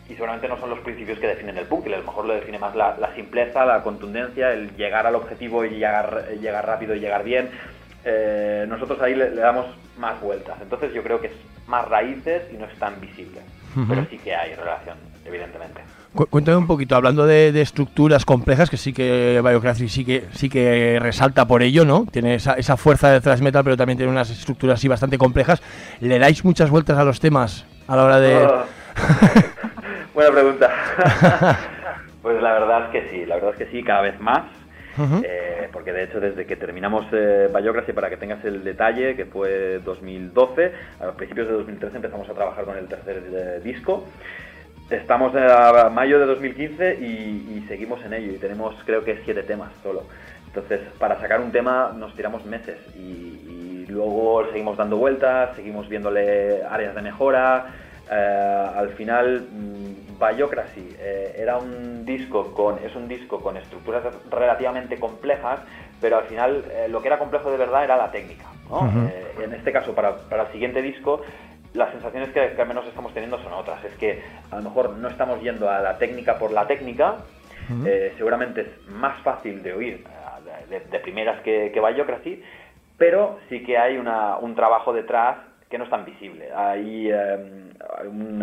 y seguramente no son los principios que definen el punk, que a lo mejor lo define más la, la simpleza, la contundencia, el llegar al objetivo y llegar, llegar rápido y llegar bien. Eh, nosotros ahí le, le damos más vueltas, entonces yo creo que es más raíces y no es tan visible, uh-huh. pero sí que hay relación, evidentemente. Cu- cuéntame un poquito, hablando de, de estructuras complejas, que sí que Biocrazy sí que sí que resalta por ello, ¿no? Tiene esa, esa fuerza de thrash metal, pero también tiene unas estructuras así bastante complejas. ¿Le dais muchas vueltas a los temas a la hora de...? Oh. Buena pregunta. Pues la verdad es que sí, la verdad es que sí, cada vez más. Uh-huh. Eh, porque de hecho desde que terminamos eh, Biocracy, para que tengas el detalle, que fue dos mil doce, a principios de dos mil trece empezamos a trabajar con el tercer eh, disco. Estamos a mayo de dos mil quince y, y seguimos en ello y tenemos creo que siete temas solo. Entonces para sacar un tema nos tiramos meses y, y luego seguimos dando vueltas, seguimos viéndole áreas de mejora. Eh, al final Biocracy eh, era un disco con es un disco con estructuras relativamente complejas, pero al final eh, lo que era complejo de verdad era la técnica, ¿no? Uh-huh. Eh, en este caso para, para el siguiente disco las sensaciones que, que al menos estamos teniendo son otras. Es que a lo mejor no estamos yendo a la técnica por la técnica. Uh-huh. eh, seguramente es más fácil de oír de, de, de primeras que, que Biocracy, pero sí que hay una, un trabajo detrás que no es tan visible. Hay um, un,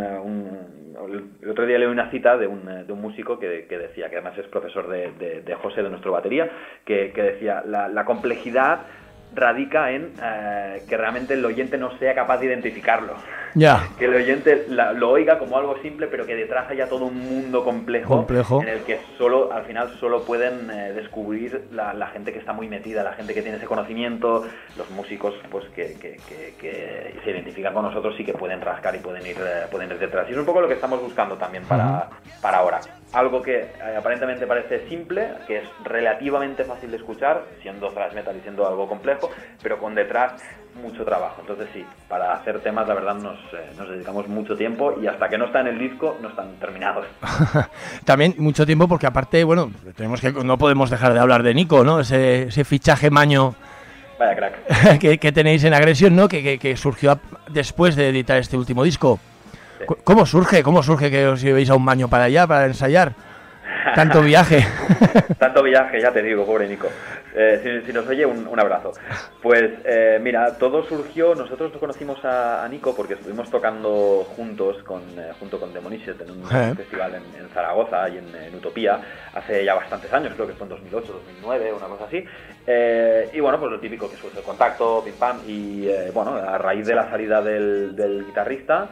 un, el otro día leí una cita de un, de un músico que, que decía, que además es profesor de, de, de José, de nuestro batería, que, que decía, la, la complejidad radica en eh, que realmente el oyente no sea capaz de identificarlo. Ya. Que el oyente la, lo oiga como algo simple, pero que detrás haya todo un mundo complejo, complejo. en el que solo al final solo pueden eh, descubrir la, la gente que está muy metida, la gente que tiene ese conocimiento, los músicos pues que, que, que, que se identifican con nosotros y que pueden rascar y pueden ir, eh, pueden ir detrás. Y es un poco lo que estamos buscando también para, uh-huh. para ahora. Algo que eh, aparentemente parece simple, que es relativamente fácil de escuchar, siendo thrash metal y siendo algo complejo, pero con detrás mucho trabajo. Entonces sí, para hacer temas la verdad nos, eh, nos dedicamos mucho tiempo y hasta que no está en el disco no están terminados. También mucho tiempo porque aparte, bueno, tenemos que no podemos dejar de hablar de Nico, ¿no? Ese, ese fichaje maño. Vaya crack. que, que tenéis en Agresión, ¿no? Que, que, que surgió después de editar este último disco. Sí. ¿Cómo surge? ¿Cómo surge que os llevéis a un maño para allá, para ensayar? Tanto viaje. Tanto viaje, ya te digo, pobre Nico. Eh, si, si nos oye, un, un abrazo. Pues eh, mira, todo surgió, nosotros conocimos a, a Nico porque estuvimos tocando juntos con, eh, junto con Demonished en un ¿Eh? festival en, en Zaragoza y en, en Utopía hace ya bastantes años, creo que fue en dos mil ocho, dos mil nueve, una cosa así. Eh, y bueno, pues lo típico que surge el contacto, pim pam, y eh, bueno, a raíz de la salida del, del guitarrista,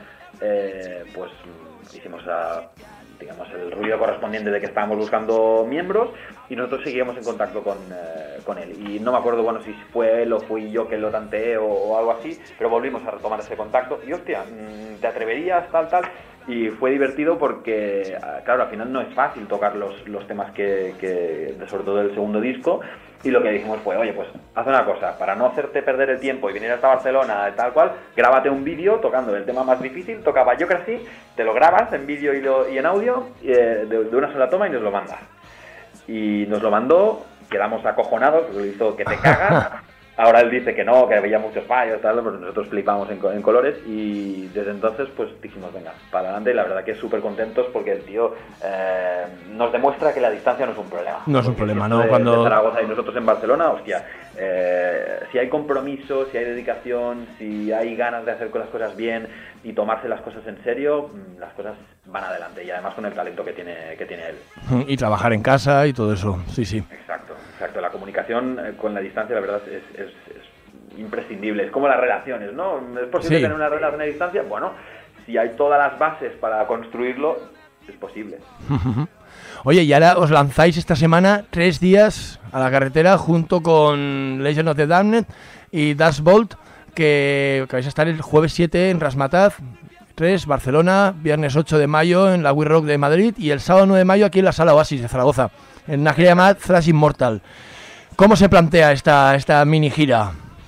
eh, pues hicimos a... digamos, el ruido correspondiente de que estábamos buscando miembros y nosotros seguíamos en contacto con, eh, con él. Y no me acuerdo, bueno, si fue él o fui yo que lo tanteé o, o algo así, pero volvimos a retomar ese contacto y, hostia, ¿te atreverías, tal, tal? Y fue divertido porque, claro, al final no es fácil tocar los, los temas que, que, sobre todo del segundo disco. Y lo que dijimos fue, oye, pues haz una cosa, para no hacerte perder el tiempo y venir hasta Barcelona, tal cual, grábate un vídeo tocando el tema más difícil, toca Biocracy, te lo grabas en vídeo y, lo, y en audio, eh, de, de una sola toma y nos lo mandas. Y nos lo mandó, quedamos acojonados, porque lo hizo que te cagas. Ahora él dice que no, que había muchos fallos, tal, pero nosotros flipamos en, en colores y desde entonces pues dijimos, venga, para adelante, y la verdad que súper contentos porque el tío eh, nos demuestra que la distancia no es un problema. No es un problema, ¿no? De, Cuando... de Zaragoza y nosotros en Barcelona, hostia, eh, si hay compromiso, si hay dedicación, si hay ganas de hacer las cosas bien y tomarse las cosas en serio, las cosas van adelante y además con el talento que tiene, que tiene él. Y trabajar en casa y todo eso, sí, sí. Exacto, exacto. La comunicación eh, con la distancia, la verdad, es, es, es imprescindible. Es como las relaciones, ¿no? ¿Es posible sí. tener una relación a distancia? Bueno, si hay todas las bases para construirlo, es posible. Oye, y ahora os lanzáis esta semana tres días a la carretera junto con Legend of the Damned y Dashbolt, que, que vais a estar el jueves siete en Razzmatazz tres, Barcelona, viernes ocho de mayo en la We Rock de Madrid y el sábado nueve de mayo aquí en la Sala Oasis de Zaragoza, en una gira llamada Thrash Immortal. ¿Cómo se plantea esta, esta mini gira?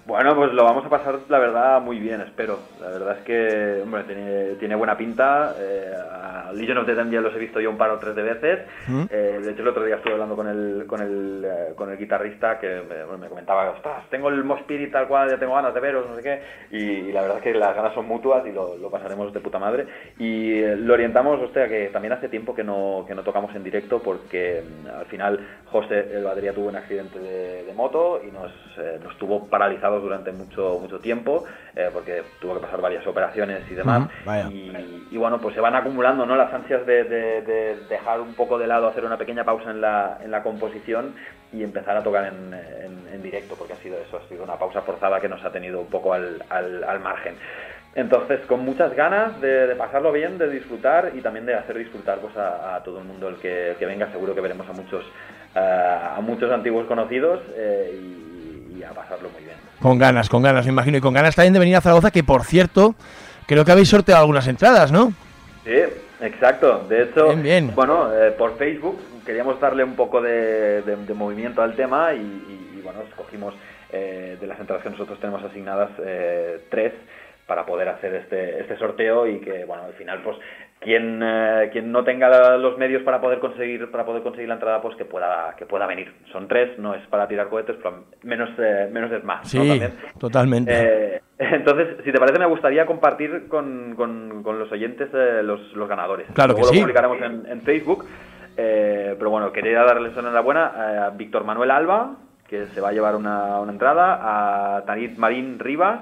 Bueno, pues lo vamos a pasar, la verdad, muy bien, espero. La verdad es que, hombre, tiene, tiene buena pinta. Eh, a Legion of the Damned ya los he visto yo un par o tres de veces. ¿Mm? Eh, de hecho, el otro día estuve hablando con el con el, eh, con el guitarrista que me, bueno, me comentaba, ostras, tengo el Mosh Pit y tal cual, ya tengo ganas de veros, no sé qué. Y, y la verdad es que las ganas son mutuas y lo, lo pasaremos de puta madre. Y eh, lo orientamos, hostia, que también hace tiempo que no, que no tocamos en directo porque mm, al final José, el batería, tuvo un accidente de, de moto y nos, eh, nos tuvo paralizados durante mucho mucho tiempo eh, porque tuvo que pasar varias operaciones y demás. Uh-huh, y, y bueno, pues se van acumulando, ¿no?, las ansias de, de, de dejar un poco de lado, hacer una pequeña pausa en la, en la composición y empezar a tocar en, en, en directo, porque ha sido eso, ha sido una pausa forzada que nos ha tenido un poco al, al, al margen. Entonces, con muchas ganas de, de pasarlo bien, de disfrutar y también de hacer disfrutar pues a, a todo el mundo el que, el que venga. Seguro que veremos a muchos uh, a muchos antiguos conocidos eh, y, y a pasarlo muy bien. Con ganas, con ganas, me imagino. Y con ganas también de venir a Zaragoza, que por cierto, creo que habéis sorteado algunas entradas, ¿no? Sí, exacto. De hecho, bien, bien. bueno, eh, por Facebook queríamos darle un poco de, de, de movimiento al tema y, y, y bueno, escogimos eh, de las entradas que nosotros tenemos asignadas eh, tres para poder hacer este este sorteo y que, bueno, al final, pues quien eh, quien no tenga los medios para poder conseguir para poder conseguir la entrada, pues que pueda que pueda venir. Son tres, no es para tirar cohetes, pero menos eh, menos es más. Sí, ¿no? También. Totalmente. Eh, entonces, si te parece, me gustaría compartir con, con, con los oyentes eh, los, los ganadores. Claro Luego que sí. Lo publicaremos en, en Facebook. Eh, pero bueno, quería darles enhorabuena a Víctor Manuel Alba, que se va a llevar una, una entrada, a Tanit Marín Rivas,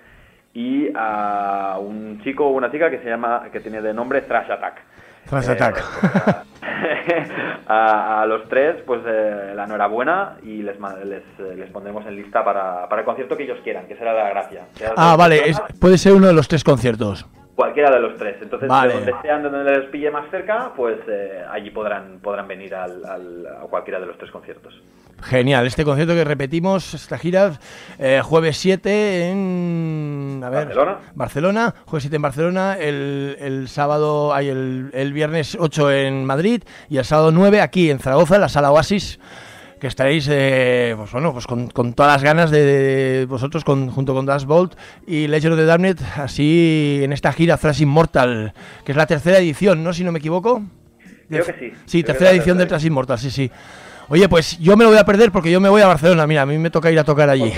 y a un chico o una chica que se llama, que tiene de nombre Thrash Attack. Thrash Attack. Eh, a, a los tres, pues eh, la enhorabuena y les, les les pondremos en lista para, para el concierto que ellos quieran, que será la gracia. Ah, vale, es, puede ser uno de los tres conciertos. Cualquiera de los tres. Entonces, vale. de donde sean, de donde les pille más cerca, pues eh, allí podrán podrán venir al, al, a cualquiera de los tres conciertos. Genial, este concierto que repetimos, esta gira, eh, jueves siete en a ver, Barcelona. Barcelona, jueves siete en Barcelona, el, el sábado, hay el, el viernes ocho en Madrid y el sábado nueve aquí en Zaragoza, en la Sala Oasis, que estaréis eh, pues bueno, pues con, con todas las ganas de, de vosotros, con, junto con Dash Bolt y Legion of the Damned, así en esta gira Thrash Immortal, que es la tercera edición, ¿no? Si no me equivoco. Creo que sí. Sí, tercera edición del Thrash Immortal, sí, sí. Oye, pues yo me lo voy a perder porque yo me voy a Barcelona. Mira, a mí me toca ir a tocar allí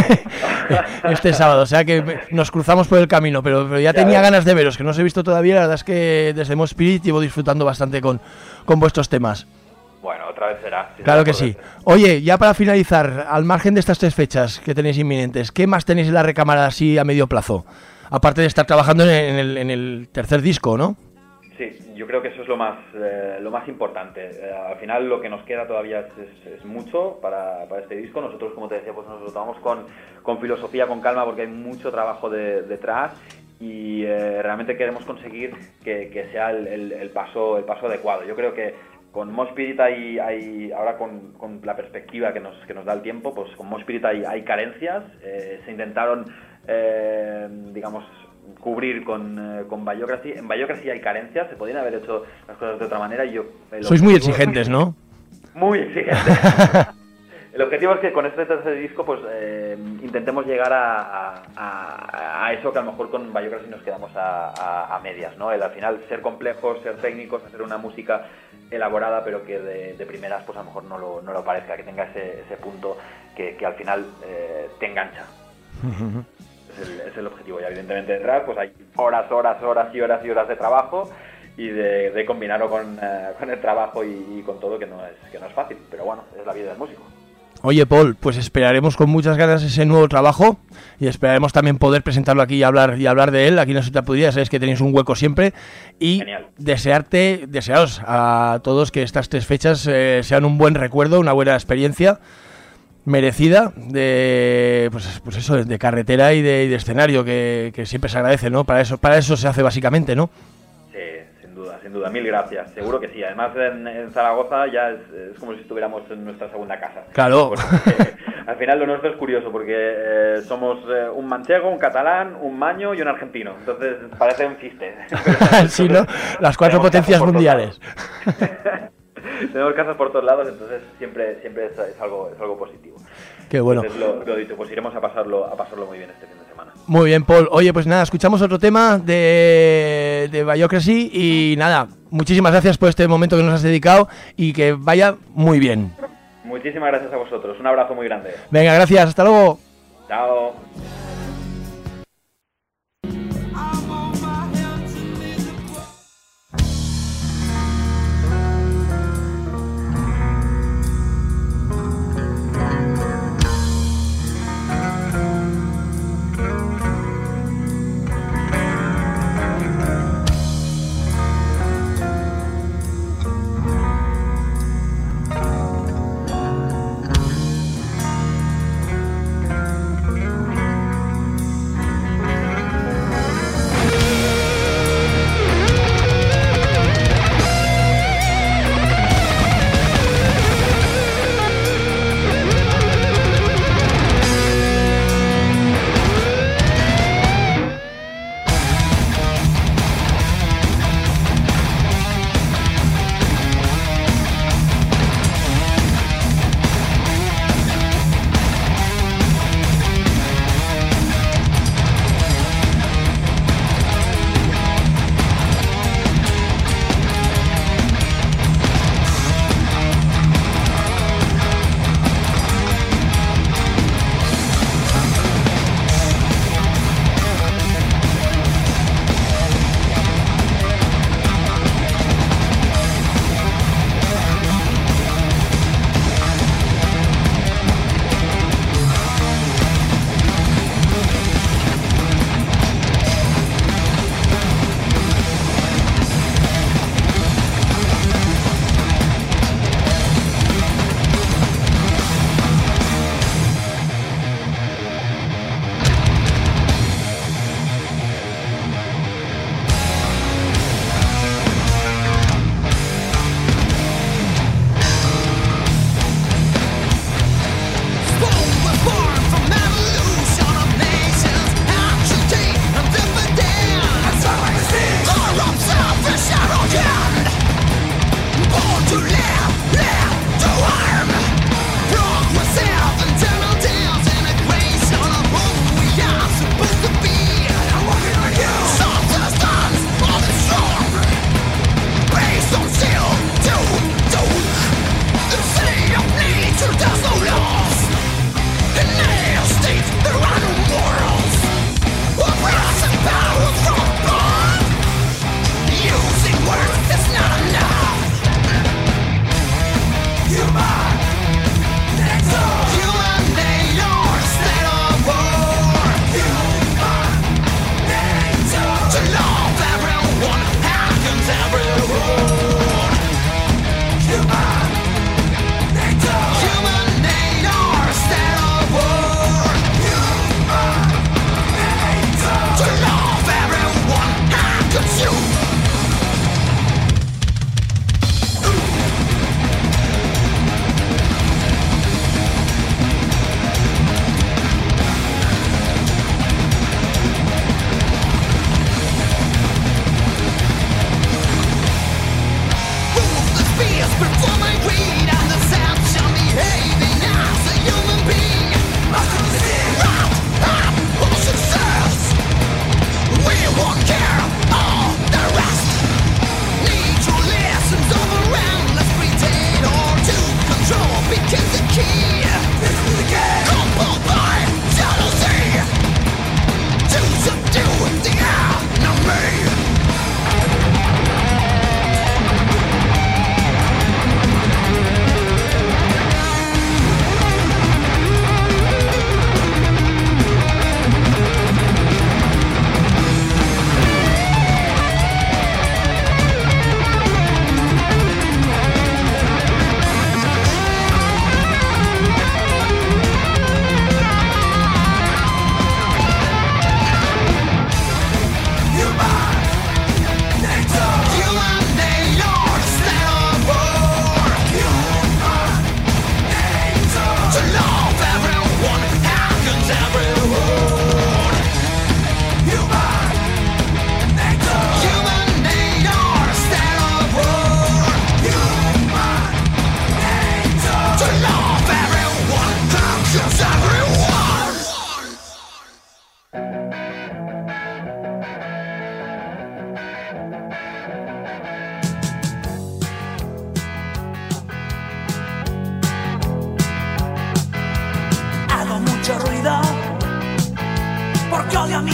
este sábado, o sea que nos cruzamos por el camino, pero, pero ya tenía ganas de veros, que no os he visto todavía. La verdad es que desde Mosh Spirit llevo disfrutando bastante con, con vuestros temas. Bueno, otra vez será. Si claro que sí. Oye, ya para finalizar, al margen de estas tres fechas que tenéis inminentes, ¿qué más tenéis en la recámara así a medio plazo? Aparte de estar trabajando en el, en el tercer disco, ¿no? Sí, yo creo que eso es lo más eh, lo más importante. Eh, al final lo que nos queda todavía es, es, es mucho para, para este disco. Nosotros, como te decía, pues nos lo tomamos con, con filosofía, con calma, porque hay mucho trabajo de, detrás y eh, realmente queremos conseguir que, que sea el, el, el paso el paso adecuado. Yo creo que con Mosh Spirit hay, hay ahora con, con la perspectiva que nos que nos da el tiempo, pues con Mosh Spirit hay, hay carencias. Eh, se intentaron, eh, digamos, cubrir con, eh, con Biocracy. En Biocracy hay carencias, se podrían haber hecho las cosas de otra manera y yo... Sois muy exigentes, ¿no? Muy exigentes. El objetivo es que con este tercer disco pues eh, intentemos llegar a, a, a eso que a lo mejor con Biocracy nos quedamos a, a, a medias, ¿no? El al final ser complejos, ser técnicos, hacer una música elaborada pero que de, de primeras pues a lo mejor no lo, no lo parezca, que tenga ese, ese punto que, que al final eh, te engancha. Es el, es el objetivo y evidentemente detrás pues hay horas, horas, horas y horas y horas de trabajo y de, de combinarlo con, uh, con el trabajo y, y con todo que no es que no es fácil, pero bueno, es la vida del músico. Oye, Paul, pues esperaremos con muchas ganas ese nuevo trabajo y esperaremos también poder presentarlo aquí y hablar y hablar de él. Aquí no se te podría, sabes que tenéis un hueco siempre y Genial. desearte, desearos a todos que estas tres fechas eh, sean un buen recuerdo, una buena experiencia merecida de pues, pues eso, de carretera y de, y de escenario que, que siempre se agradece, ¿no? Para eso, para eso se hace básicamente, ¿no? Sí, sin duda, sin duda, mil gracias, seguro que sí. Además en, en Zaragoza ya es, es como si estuviéramos en nuestra segunda casa. Claro. Porque, al final lo nuestro es curioso porque eh, somos eh, un manchego, un catalán, un maño y un argentino. Entonces parece un chiste. Sí, ¿no? Las cuatro potencias mundiales. tenemos casas por todos lados, entonces siempre, siempre es, es algo, es algo positivo. Qué bueno. Entonces, lo, lo dicho, pues iremos a pasarlo, a pasarlo muy bien este fin de semana. Muy bien, Paul. Oye, pues nada, escuchamos otro tema de, de Biocracy y nada, muchísimas gracias por este momento que nos has dedicado y que vaya muy bien. Muchísimas gracias a vosotros, un abrazo muy grande. Venga, gracias, hasta luego. Chao.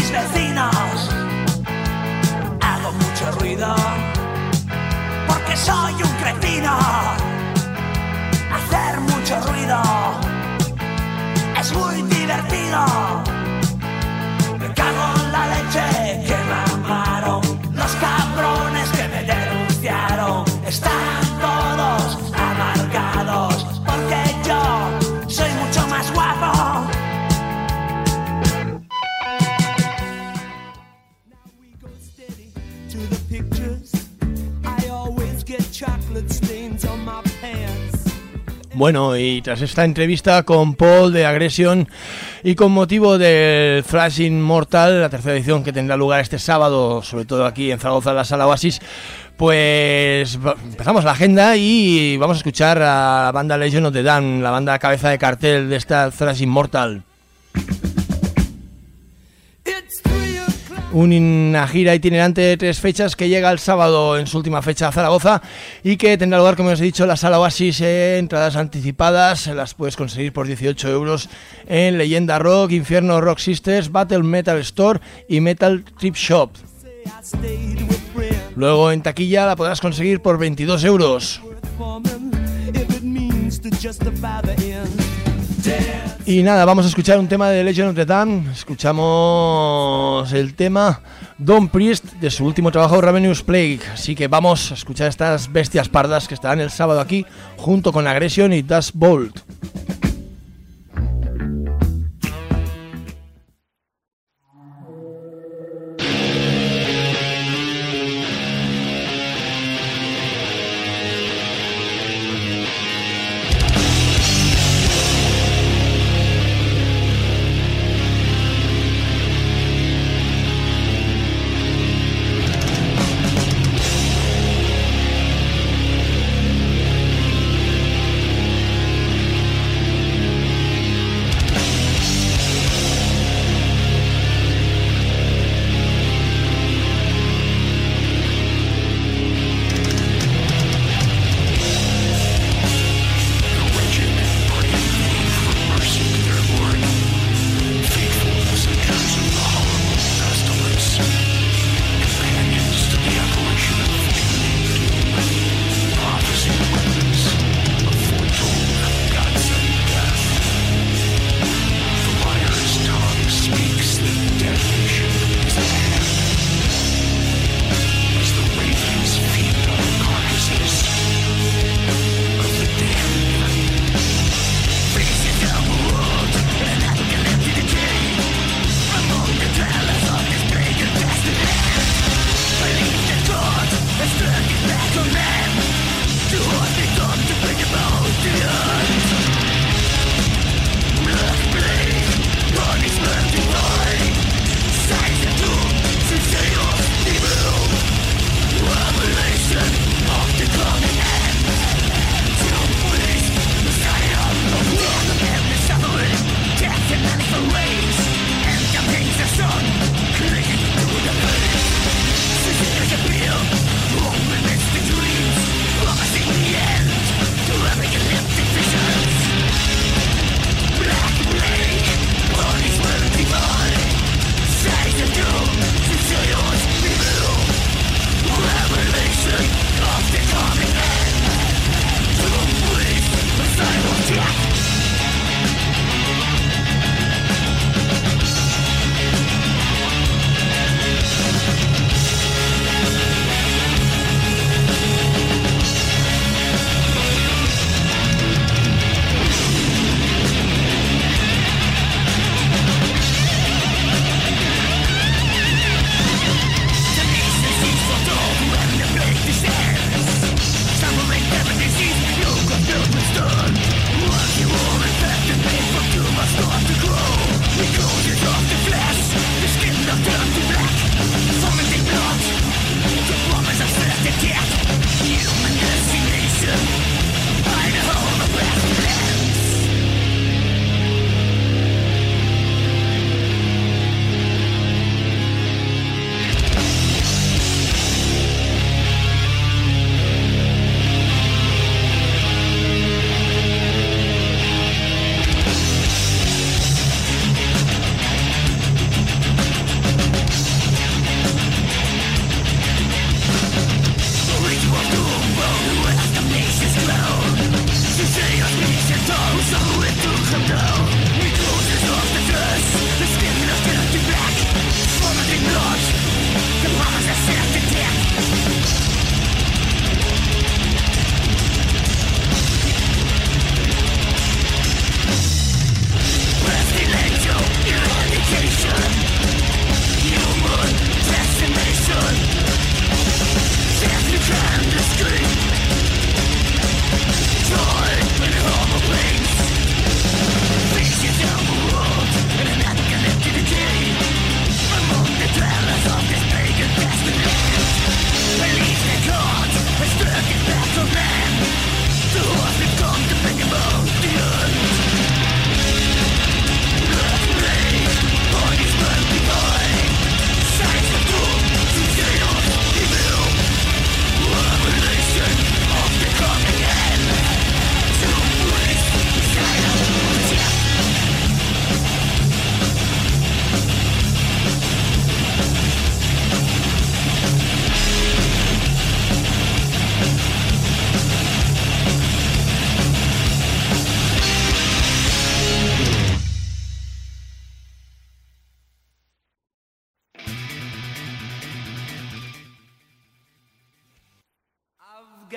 mis vecinos. Hago mucho ruido porque soy un cretino. Hacer mucho ruido es muy divertido. Me cago en la leche que me amaron. Los cabrones que me denunciaron están todos amargados porque yo soy mucho más guapo. Bueno, y tras esta entrevista con Paul de Aggression y con motivo del Thrashing Mortal, la tercera edición que tendrá lugar este sábado, sobre todo aquí en Zaragoza, en la Sala Oasis, pues empezamos la agenda y vamos a escuchar a la banda Legion of the Damned, la banda cabeza de cartel de esta Thrashing Mortal. Una gira itinerante de tres fechas que llega el sábado en su última fecha a Zaragoza y que tendrá lugar, como os he dicho, en la Sala Oasis. eh, entradas anticipadas las puedes conseguir por dieciocho euros en Leyenda Rock, Infierno Rock Sisters, Battle Metal Store y Metal Trip Shop. Luego en taquilla la podrás conseguir por veintidós euros. Y nada, vamos a escuchar un tema de Legion of the Damned. Escuchamos el tema Don Priest de su último trabajo, Ravenous Plague. Así que vamos a escuchar estas bestias pardas que estarán el sábado aquí junto con Aggression y Dust Bolt.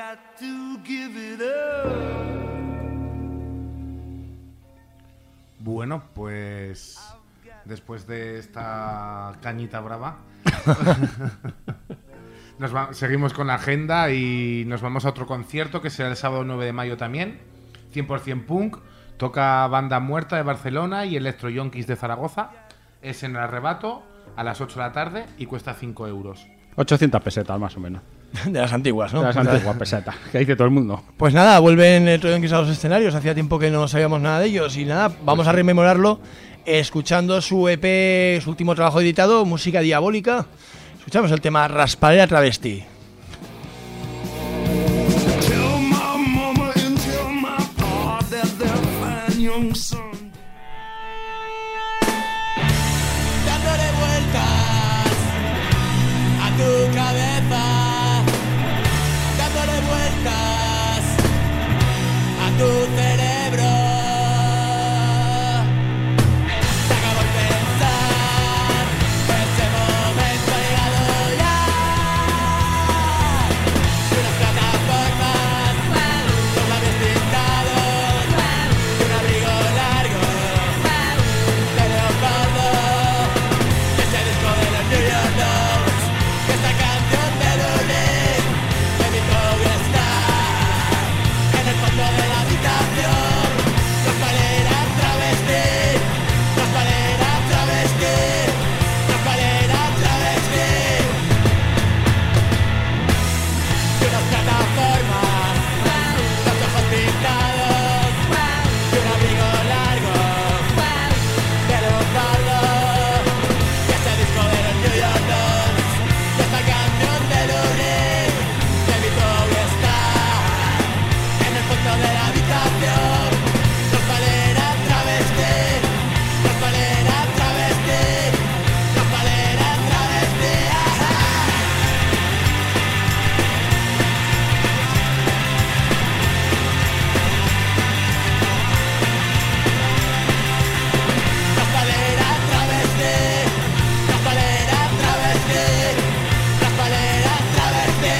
Bueno, pues después de esta cañita brava, nos va, seguimos con la agenda y nos vamos a otro concierto que será el sábado nueve de mayo también, cien por ciento punk, toca Banda Muerta de Barcelona y Electro Yonkis de Zaragoza, es en el Arrebato a las ocho de la tarde y cuesta cinco euros. ochocientas pesetas más o menos. De las antiguas, ¿no? De las antiguas pesetas, que dice todo el mundo. Pues nada, vuelven Electro Yonkis a los escenarios, hacía tiempo que no sabíamos nada de ellos y nada, vamos a rememorarlo escuchando su E P, su último trabajo editado, Música Diabólica. Escuchamos el tema Raspadera Travesti. Dándole vueltas a tu cabeza, dándole vueltas a tu cerebro. Se acabó el pensar, ese momento ha llegado ya. Y unas plataformas con labios pintados y un abrigo largo de leopardo. Y ese disco de los New York Dolls, y esta canción de Lully, de mi Toby está en el fondo de la habitación. Raspalera travesti, raspalera travesti, raspalera travesti. Y unas plataformas, los ojos pintados y un abrigo largo de leopardo. Y ese disco de los New York Dolls, y esta canción de Lully, de mi Toby está en el fondo de la habitación. Raspalera travesti, raspalera travesti, raspalera travesti. Raspalera travesti, raspalera travesti, raspalera travesti.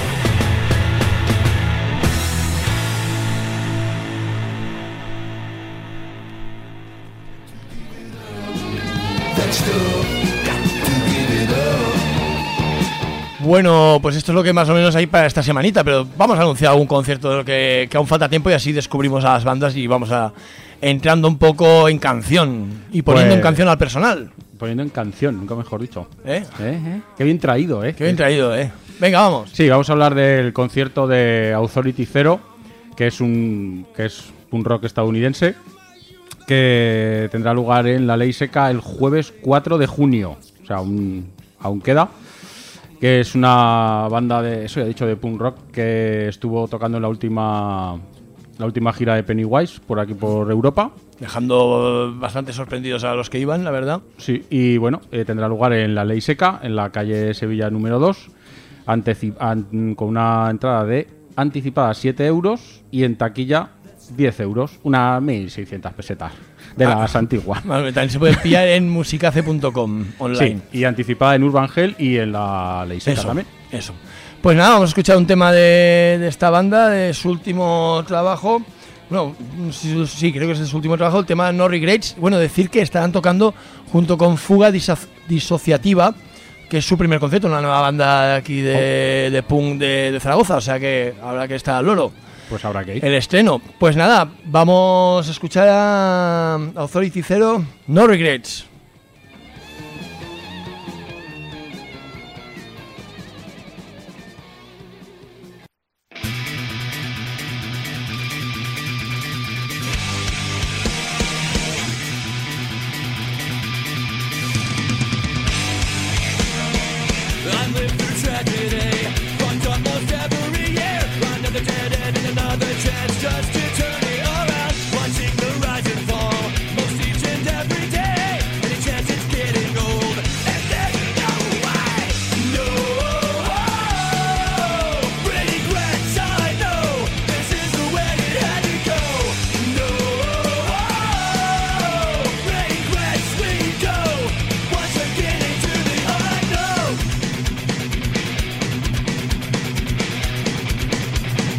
Bueno, pues esto es lo que más o menos hay para esta semanita, pero vamos a anunciar algún concierto de lo que, que aún falta tiempo y así descubrimos a las bandas y vamos a entrando un poco en canción y poniendo Pues- en canción al personal. Poniendo en canción, nunca mejor dicho. ¿Eh? ¿Eh? ¿Eh? Qué bien traído, ¿eh? Qué bien traído, ¿eh? Venga, vamos. Sí, vamos a hablar del concierto de Authority Zero, que es un que es un rock estadounidense, que tendrá lugar en la Ley Seca el jueves cuatro de junio. O sea, aún, aún queda. Que es una banda de, eso ya he dicho, de punk rock, que estuvo tocando en la última la última gira de Pennywise por aquí por Europa. Dejando bastante sorprendidos a los que iban, la verdad. Sí, y bueno, eh, tendrá lugar en la Ley Seca, en la calle Sevilla número dos, anteci- an- con una entrada de anticipada siete euros y en taquilla diez euros, unas mil seiscientas pesetas de Ah. las antiguas. Vale, también se puede pillar en musicace punto com online. Sí, y anticipada en Urban Hell y en la Ley Seca Eso, también. eso. Pues nada, vamos a escuchar un tema de, de esta banda, de su último trabajo. Bueno, sí, sí, creo que es de su último trabajo, el tema No Regrets. Bueno, decir que estarán tocando junto con Fuga Diso- Disociativa, que es su primer concierto, una nueva banda aquí de, de punk de, de Zaragoza, o sea que habrá que estar al loro. Pues habrá que ir. El estreno. Pues nada, vamos a escuchar a Authority Zero, No Regrets. I live through tragedy, fucked up most every year. Another dead end and another chance just to turn it around. Watching the rise and fall, most each and every day. Any chance it's getting old, and there's no way. No regrets, I know this is the way it had to go. No regrets, we go once again into the unknown.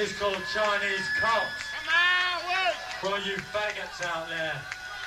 is called Chinese Cops. Come on, work! For all you faggots out there.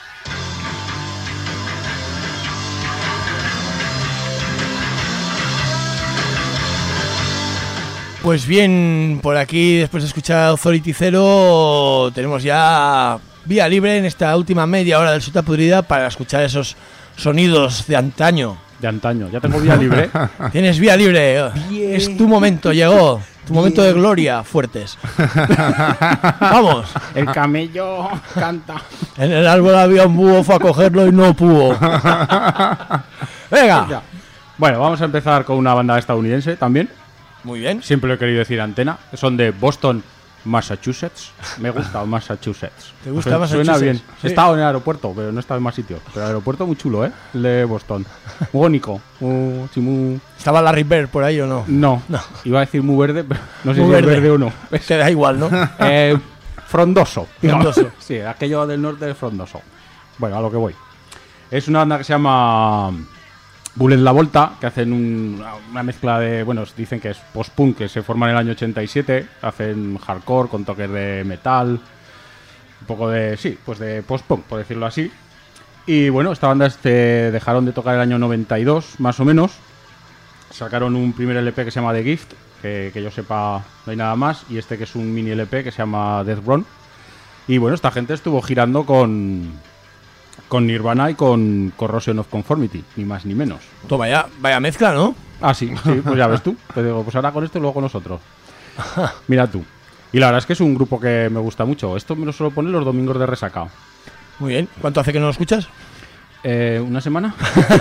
Pues bien, por aquí, después de escuchar Authority Zero, tenemos ya vía libre en esta última media hora del Suta Pudrida para escuchar esos sonidos de antaño. De antaño, ya tengo vía libre. Tienes vía libre, bien. Es tu momento, llegó. Tu bien. Momento de gloria, Fuertes. Vamos. El camello canta. En el árbol había un búho, fue a cogerlo y no pudo. Venga. Ya. Bueno, vamos a empezar con una banda estadounidense también. Muy bien. Siempre lo he querido decir antena. Son de Boston, Massachusetts. Me gusta Massachusetts. ¿Te gusta Suena Massachusetts? Suena bien. Sí. He estado en el aeropuerto, pero no he estado en más sitios. Pero el aeropuerto muy chulo, ¿eh? El de Boston. Muy bonito. Muy, sí, muy... ¿Estaba Larry Bird por ahí o no? No. no. Iba a decir muy verde, pero no sé muy si verde. es verde o no. Te da igual, ¿no? eh, frondoso. Frondoso. No. Sí, aquello del norte es frondoso. Bueno, a lo que voy. Es una banda que se llama Bullet La Volta, que hacen un, una mezcla de, bueno, dicen que es post-punk, que se forma en el año ochenta y siete, hacen hardcore con toques de metal, un poco de, sí, pues de post-punk, por decirlo así. Y bueno, esta banda este, dejaron de tocar el año noventa y dos, más o menos. Sacaron un primer L P que se llama The Gift, que, que yo sepa no hay nada más, y este que es un mini L P que se llama Death Run. Y bueno, esta gente estuvo girando con... con Nirvana y con Corrosion of Conformity, ni más ni menos. Toma ya, vaya mezcla, ¿no? Ah, sí, sí, pues ya ves tú. Te digo, pues ahora con esto y luego con nosotros. Mira tú. Y la verdad es que es un grupo que me gusta mucho. Esto me lo suelo poner los domingos de resaca. Muy bien. ¿Cuánto hace que no lo escuchas? Eh, ¿Una semana?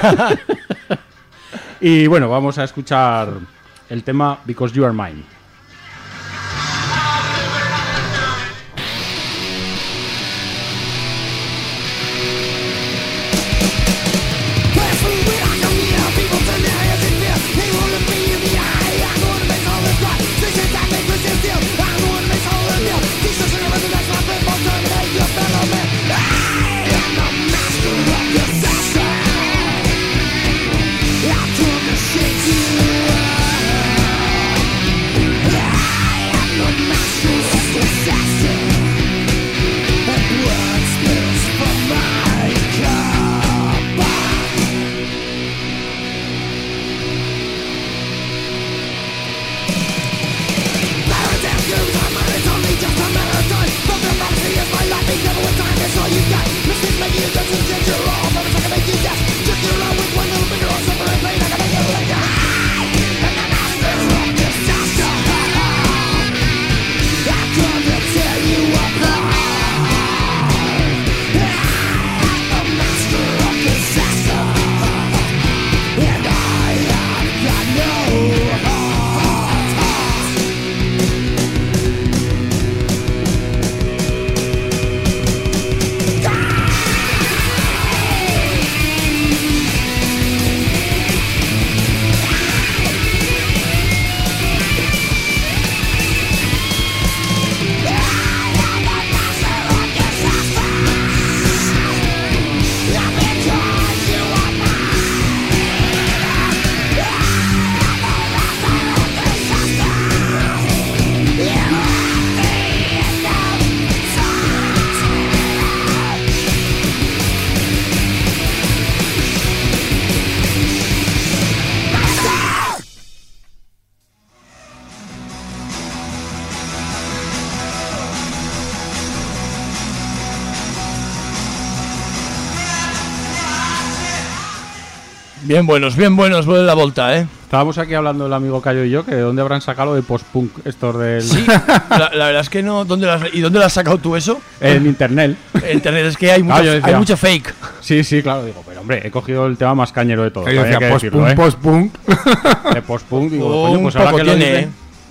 Y bueno, vamos a escuchar el tema Because You Are Mine. Bien buenos, bien buenos, Bullet La Volta, ¿eh? Estábamos aquí hablando el amigo Cayo y yo, que de dónde habrán sacado de post-punk estos del... Sí, la, la verdad es que no. ¿Dónde lo has, ¿Y dónde lo has sacado tú eso? En internet. En internet es que hay mucho, Ah, decía, hay mucho fake. Sí, sí, claro, digo, pero hombre, he cogido el tema más cañero de todo. Que yo decía post-punk, ¿eh? post-punk. De post-punk, digo, Oh, coño, pues un ahora poco que lo tiene, dice, ¿eh?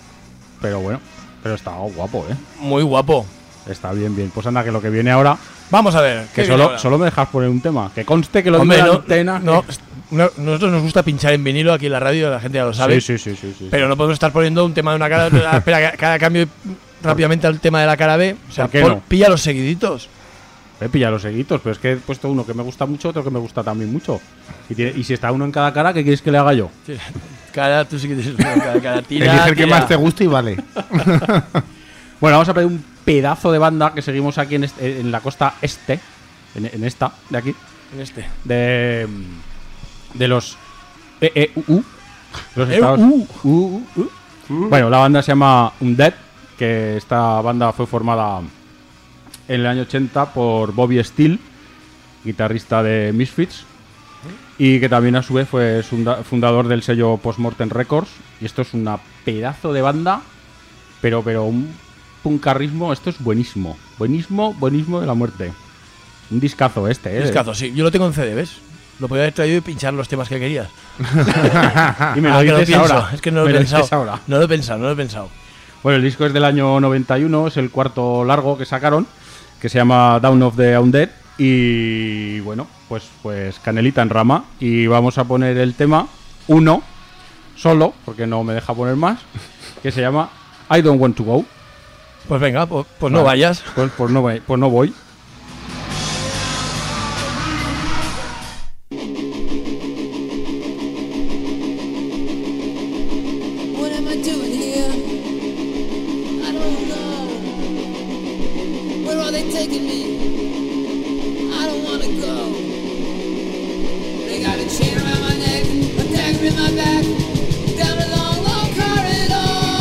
Pero bueno, pero está guapo, ¿eh? Muy guapo. Está bien, bien. Pues anda, que lo que viene ahora... Vamos a ver. Que ¿qué solo, ahora? solo me dejas poner un tema. Que conste que lo Hombre, digo en no, antena. no, que- no, nosotros nos gusta pinchar en vinilo aquí en la radio, la gente ya lo sabe. Sí, sí, sí, sí, sí, Pero sí. no podemos estar poniendo un tema de una cara. Espera, que- cada cambio rápidamente al tema de la cara B. O sea, ¿Por qué pon- no? pilla los seguiditos. He pillado los seguitos, pero es que he puesto uno que me gusta mucho, otro que me gusta también mucho. Y, tiene- y si está uno en cada cara, ¿qué quieres que le haga yo? Sí, Cada, tú sí que tienes una, cada, cada tira. Elige el que tira. más te guste y vale. Bueno, vamos a pedir un pedazo de banda que seguimos aquí en, este, en la costa este, en, en esta de aquí. En este. De, de los E E U U. Los E Estados U U U. Bueno, la banda se llama Undead, que esta banda fue formada en el año ochenta por Bobby Steele, guitarrista de Misfits, y que también a su vez fue funda- fundador del sello Postmortem Records. Y esto es una pedazo de banda, pero pero un puncarrismo, esto es buenísimo. Buenísimo, buenísimo de la muerte. Un discazo este, ¿eh? Discazo, sí. Yo lo tengo en C D, ¿ves? Lo podía haber traído y pinchar los temas que querías. Y me lo Ah, que lo dices pienso. ahora. Es que no lo Me he lo pensado. dices ahora. No lo he pensado, no lo he pensado. Bueno, el disco es del año noventa y uno, es el cuarto largo que sacaron, que se llama Dawn of the Undead. Y bueno, pues, pues canelita en rama. Y vamos a poner el tema uno, solo, porque no me deja poner más, que se llama I Don't Want to Go. Pues venga, pues, pues Vale. no vayas. Pues, pues, no, voy- pues no voy. What am I doing here? I don't know. Where are they taking me? I don't want to go. They got a chain around my neck, a dagger in my back, down a long, long corridor.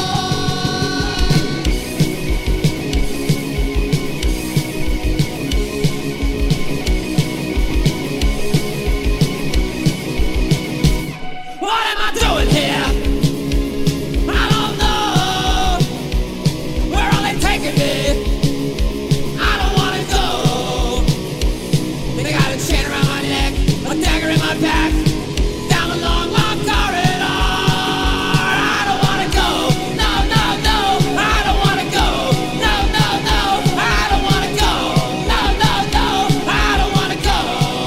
What am I doing here? I don't know. Where are they taking me? I don't wanna go. They got a chain around my neck, a dagger in my back, down a long, long corridor. I don't wanna go. No, no, no. I don't wanna go. No, no, no. I don't wanna go. No, no, no. I don't wanna go.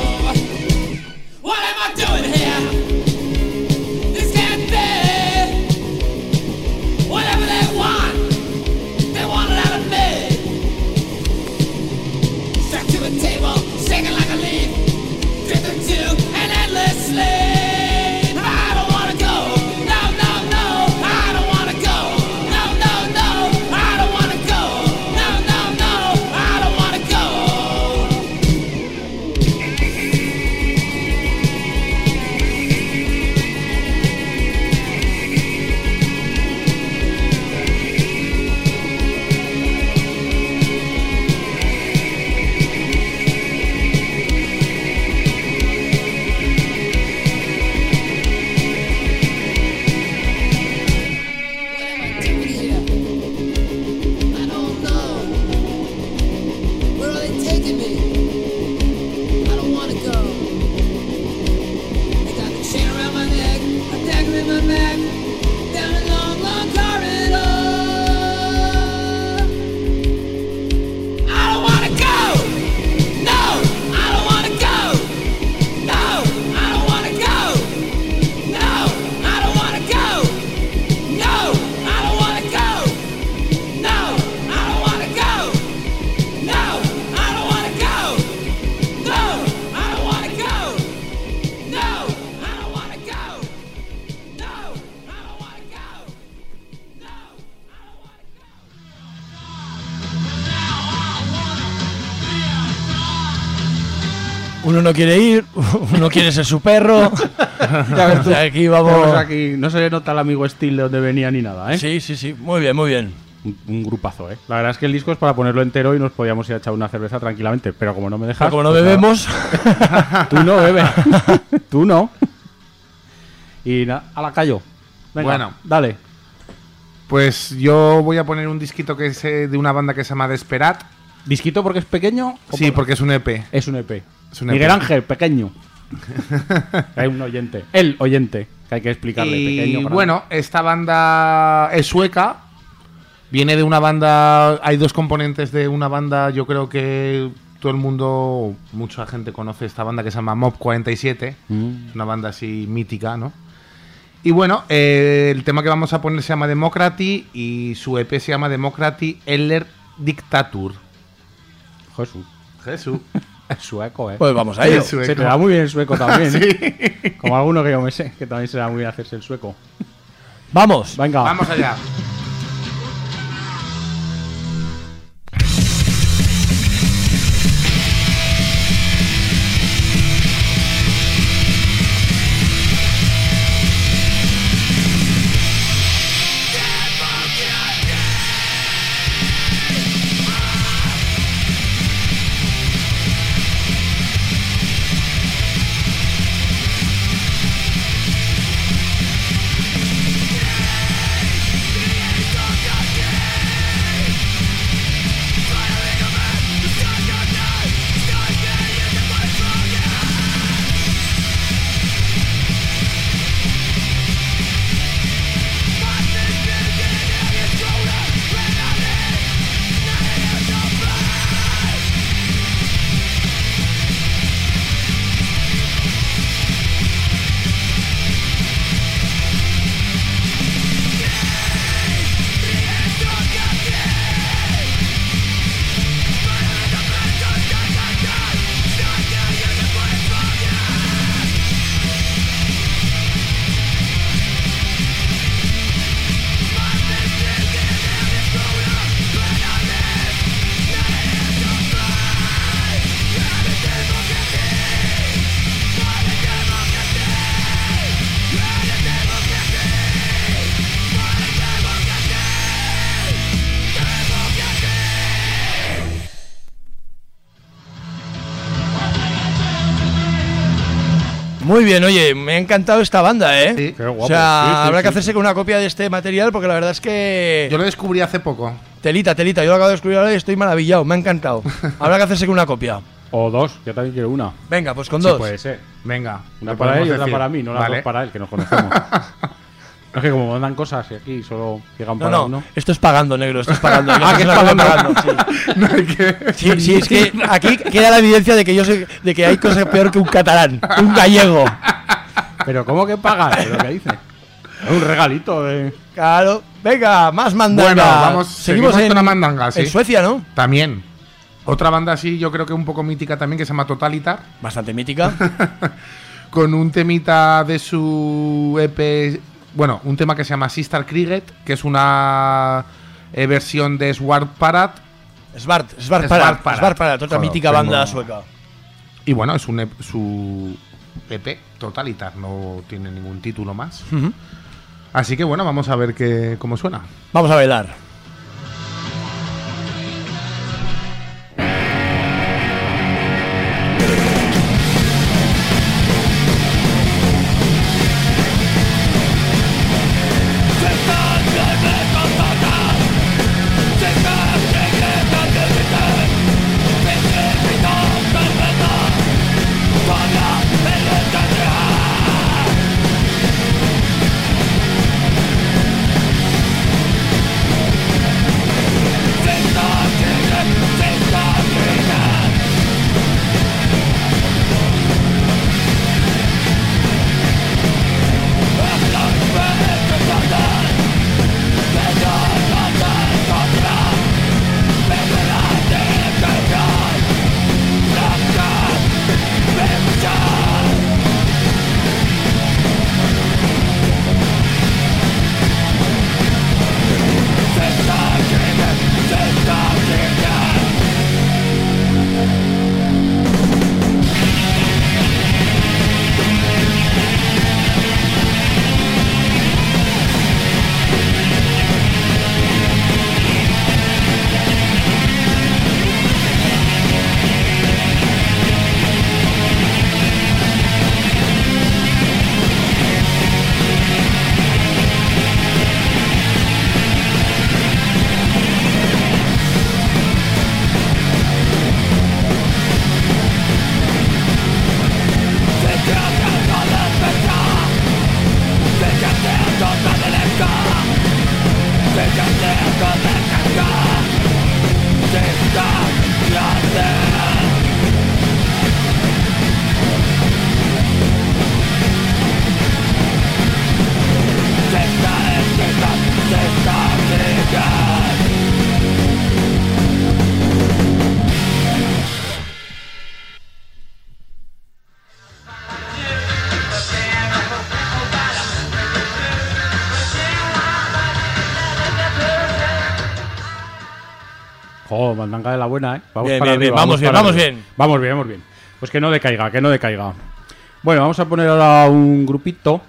What am I doing here? This can't be. Whatever they want, they want it out of me. Strapped to a table, shaking like a leaf, drifting to an endless sleep. I don't wanna go. No, no, no. I don't wanna go. No, no, no. I don't wanna go. No, no, no. I don't wanna go. I don't know. Where are they taking me? I don't wanna go. They got a chain around my neck, a dagger in my back, down a long, long corridor. I don't wanna go. No, I don't wanna go. No, I don't wanna go. No, I don't wanna go. No, I don't wanna go. No, I don't wanna go. No, I don't wanna go. No, I don't wanna go. No, I don't wanna go. No, I don't wanna go. Uno no quiere ir, uno quiere ser su perro. Ya ves tú. Aquí vamos. Tenemos aquí, no se le nota el amigo Steel de donde venía ni nada, ¿eh? Sí, sí, sí. Muy bien, muy bien. Un, un grupazo, ¿eh? La verdad es que el disco es para ponerlo entero y nos podíamos ir a echar una cerveza tranquilamente, pero como no me dejas... Pero como no pues bebemos. nada. Tú no bebes. Tú no. Y nada, a la callo. Venga, Bueno. dale. Pues yo voy a poner un disquito que es eh, de una banda que se llama Desperat. ¿Disquito porque es pequeño? o Sí, por- porque es un E P. Es un E P. Es un E P. Miguel Ángel, pequeño. Hay un oyente. El oyente, que hay que explicarle. Y Pequeño, grande. bueno, esta banda es sueca. Viene de una banda. Hay dos componentes de una banda. Yo creo que todo el mundo, mucha gente conoce esta banda que se llama Mob cuarenta y siete. Mm. Es una banda así mítica, ¿no? Y bueno, eh, el tema que vamos a poner se llama Democracy y su E P se llama Democracy Eller Dictatur. Jesús. Jesús. Es sueco, ¿eh? Pues vamos a ello. Se te da muy bien el sueco también, ¿eh? Sí. Como alguno que yo me sé, que también se da muy bien hacerse el sueco. Vamos. Venga. Vamos allá. Muy bien, oye, me ha encantado esta banda, ¿eh? Sí. Qué guapo. O sea, Sí, sí, habrá sí. que hacerse con una copia de este material porque la verdad es que... Yo lo descubrí hace poco. Telita, telita, yo lo acabo de descubrir ahora y estoy maravillado, me ha encantado. Habrá que hacerse con una copia. O dos, yo también quiero una. Venga, pues con Sí, dos. puede ser. Venga. Una lo para él podemos y otra decir. para mí, no las Vale. dos para él, que nos conocemos. Es que como mandan cosas y aquí solo llegan No, para no, uno. esto es pagando, negro, esto es pagando. Ah, que es pagando. sí. No hay que... Sí, sí, es que aquí queda la evidencia de que yo soy, de que hay cosas peor que un catalán, un gallego. Pero ¿cómo que pagas? ¿Es lo que dice? Es un regalito de... Claro, venga, más mandanga. Bueno, vamos, seguimos, seguimos en con la mandanga, sí. En Suecia, ¿no? También. Otra banda así, yo creo que un poco mítica también, que se llama Totalitar. Bastante mítica. Con un temita de su E P... Bueno, un tema que se llama Sister Cricket, que es una eh, versión de Swart Parad. Svart, Svart Svart Parad, Parad. Svart Parad, otra Joder, mítica tengo- banda sueca. Y bueno, es un E P su E P Totalitar, no tiene ningún título más. Ujú. Así que bueno, vamos a ver qué, cómo suena. Vamos a bailar. Jo, mandanga de la buena, ¿eh? Vamos Bien, para bien, bien, arriba, vamos bien, para vamos arriba. bien. Vamos bien, vamos bien. Pues que no decaiga, que no decaiga. Bueno, vamos a poner ahora un grupito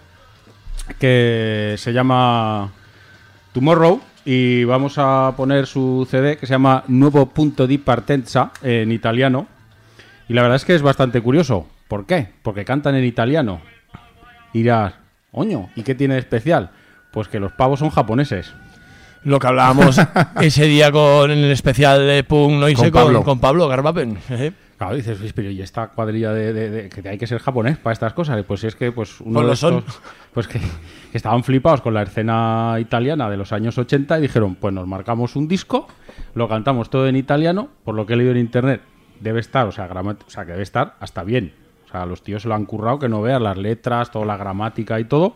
que se llama Tomorrow y vamos a poner su C D que se llama Nuevo Punto di Partenza en italiano. Y la verdad es que es bastante curioso. ¿Por qué? Porque cantan en italiano. Y dirás, oño, ¿y qué tiene de especial? Pues que los pavos son japoneses. Lo que hablábamos ese día con en el especial de Punk Noise Con con, Pablo. con Pablo Garbapen. Eh. Claro, dices, "Uy, pero ¿y esta cuadrilla de, de- de- que hay que ser japonés para estas cosas?" Pues es que pues uno Pues de lo estos, son. pues que, que estaban flipados con la escena italiana de los años ochenta y dijeron, pues nos marcamos un disco, lo cantamos todo en italiano, por lo que he leído en internet, debe estar, o sea, grama- o sea que debe estar hasta bien. O sea, los tíos se lo han currado, que no veas las letras, toda la gramática y todo.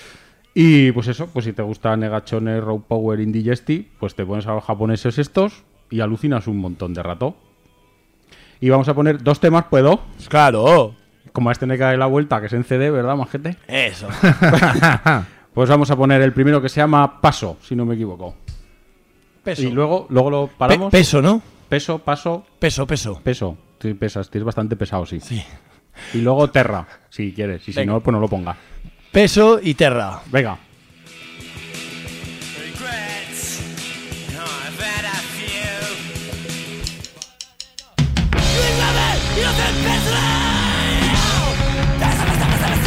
Y pues eso, pues si te gusta Negachones, Raw Power, Indigesti, pues te pones a los japoneses estos y alucinas un montón de rato. Y vamos a poner dos temas, ¿puedo? Claro. Como a este me cae la vuelta, que es en C D, ¿verdad, majete? Eso. Pues vamos a poner el primero que se llama Paso, si no me equivoco. Peso. Y luego, luego lo paramos. Pe- peso, ¿no? Peso, paso. Peso, peso. Peso. Sí, pesas, tienes bastante pesado, sí. Sí. Y luego Terra, si quieres. Y si Venga. no, pues no lo ponga. Peso y Terra. Venga. You'll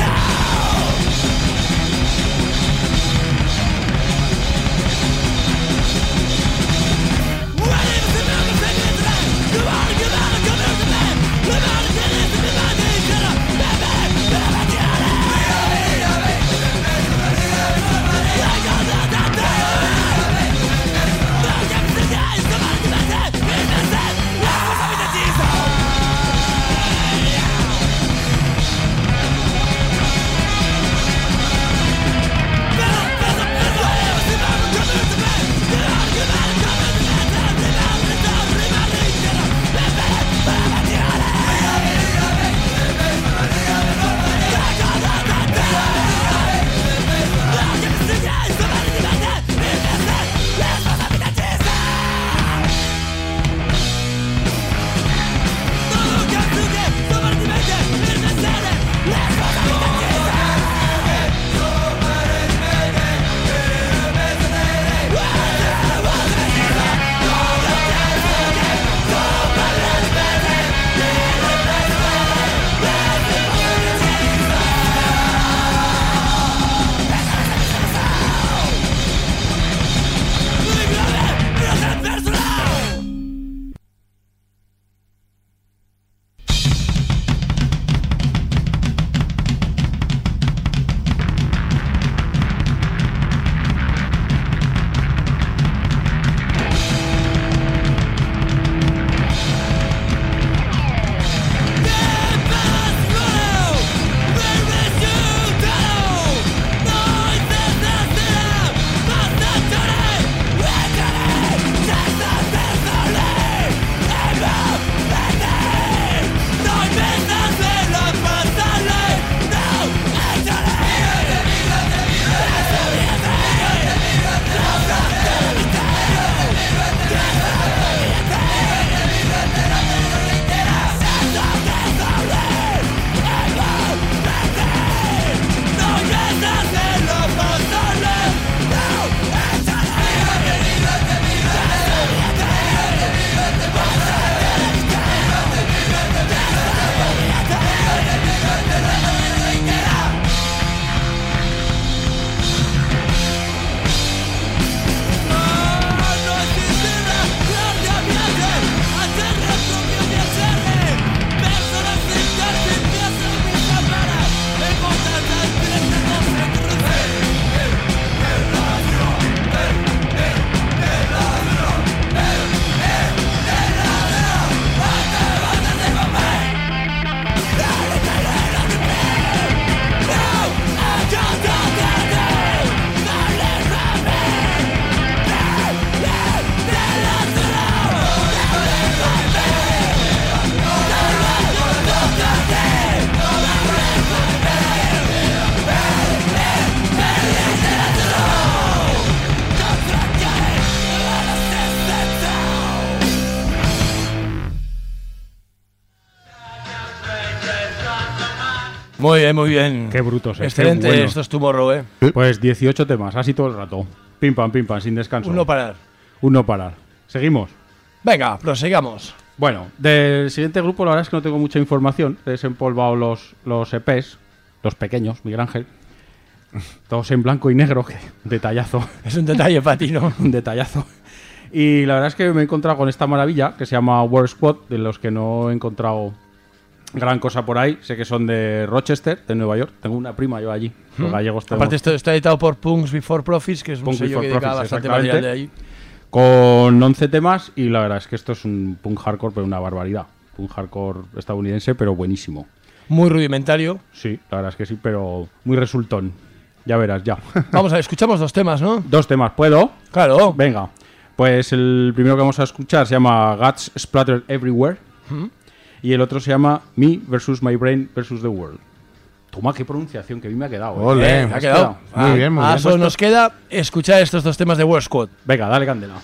Muy bien, muy bien. Qué brutos. es, Excelente, qué bueno. esto es Tomorrow, ¿eh? Pues dieciocho temas, así todo el rato. Pim pam, pim pam, sin descanso. Uno parar. Uno parar. ¿Seguimos? Venga, prosigamos. Bueno, del siguiente grupo la verdad es que no tengo mucha información. He desempolvado los, los E Pes, los pequeños, Miguel Ángel. Todos en blanco y negro, que detallazo. Es un detalle para ti, ¿no? Un detallazo. Y la verdad es que me he encontrado con esta maravilla que se llama War Squad, de los que no he encontrado gran cosa por ahí. Sé que son de Rochester, de Nueva York. Tengo una prima yo allí. Los gallegos tenemos. Aparte, esto está editado por Punks Before Profits, que es un Punk sello Before que dedica Profits, bastante material de ahí. exactamente. Con once temas y la verdad es que esto es un punk hardcore, pero una barbaridad. Punk hardcore estadounidense, pero buenísimo. Muy rudimentario. Sí, la verdad es que sí, pero muy resultón. Ya verás, ya. Vamos a ver, escuchamos dos temas, ¿no? Dos temas, ¿puedo? Claro. Venga. Pues el primero que vamos a escuchar se llama Guts Splattered Everywhere. ¿Mm? Y el otro se llama Me versus My Brain versus the World. Toma, qué pronunciación, que a mí me ha quedado. ¿eh? Ole, Eh, me ha quedado. Muy bien, muy Ah, bien. solo nos queda escuchar estos dos temas de War Squad. Venga, dale candela.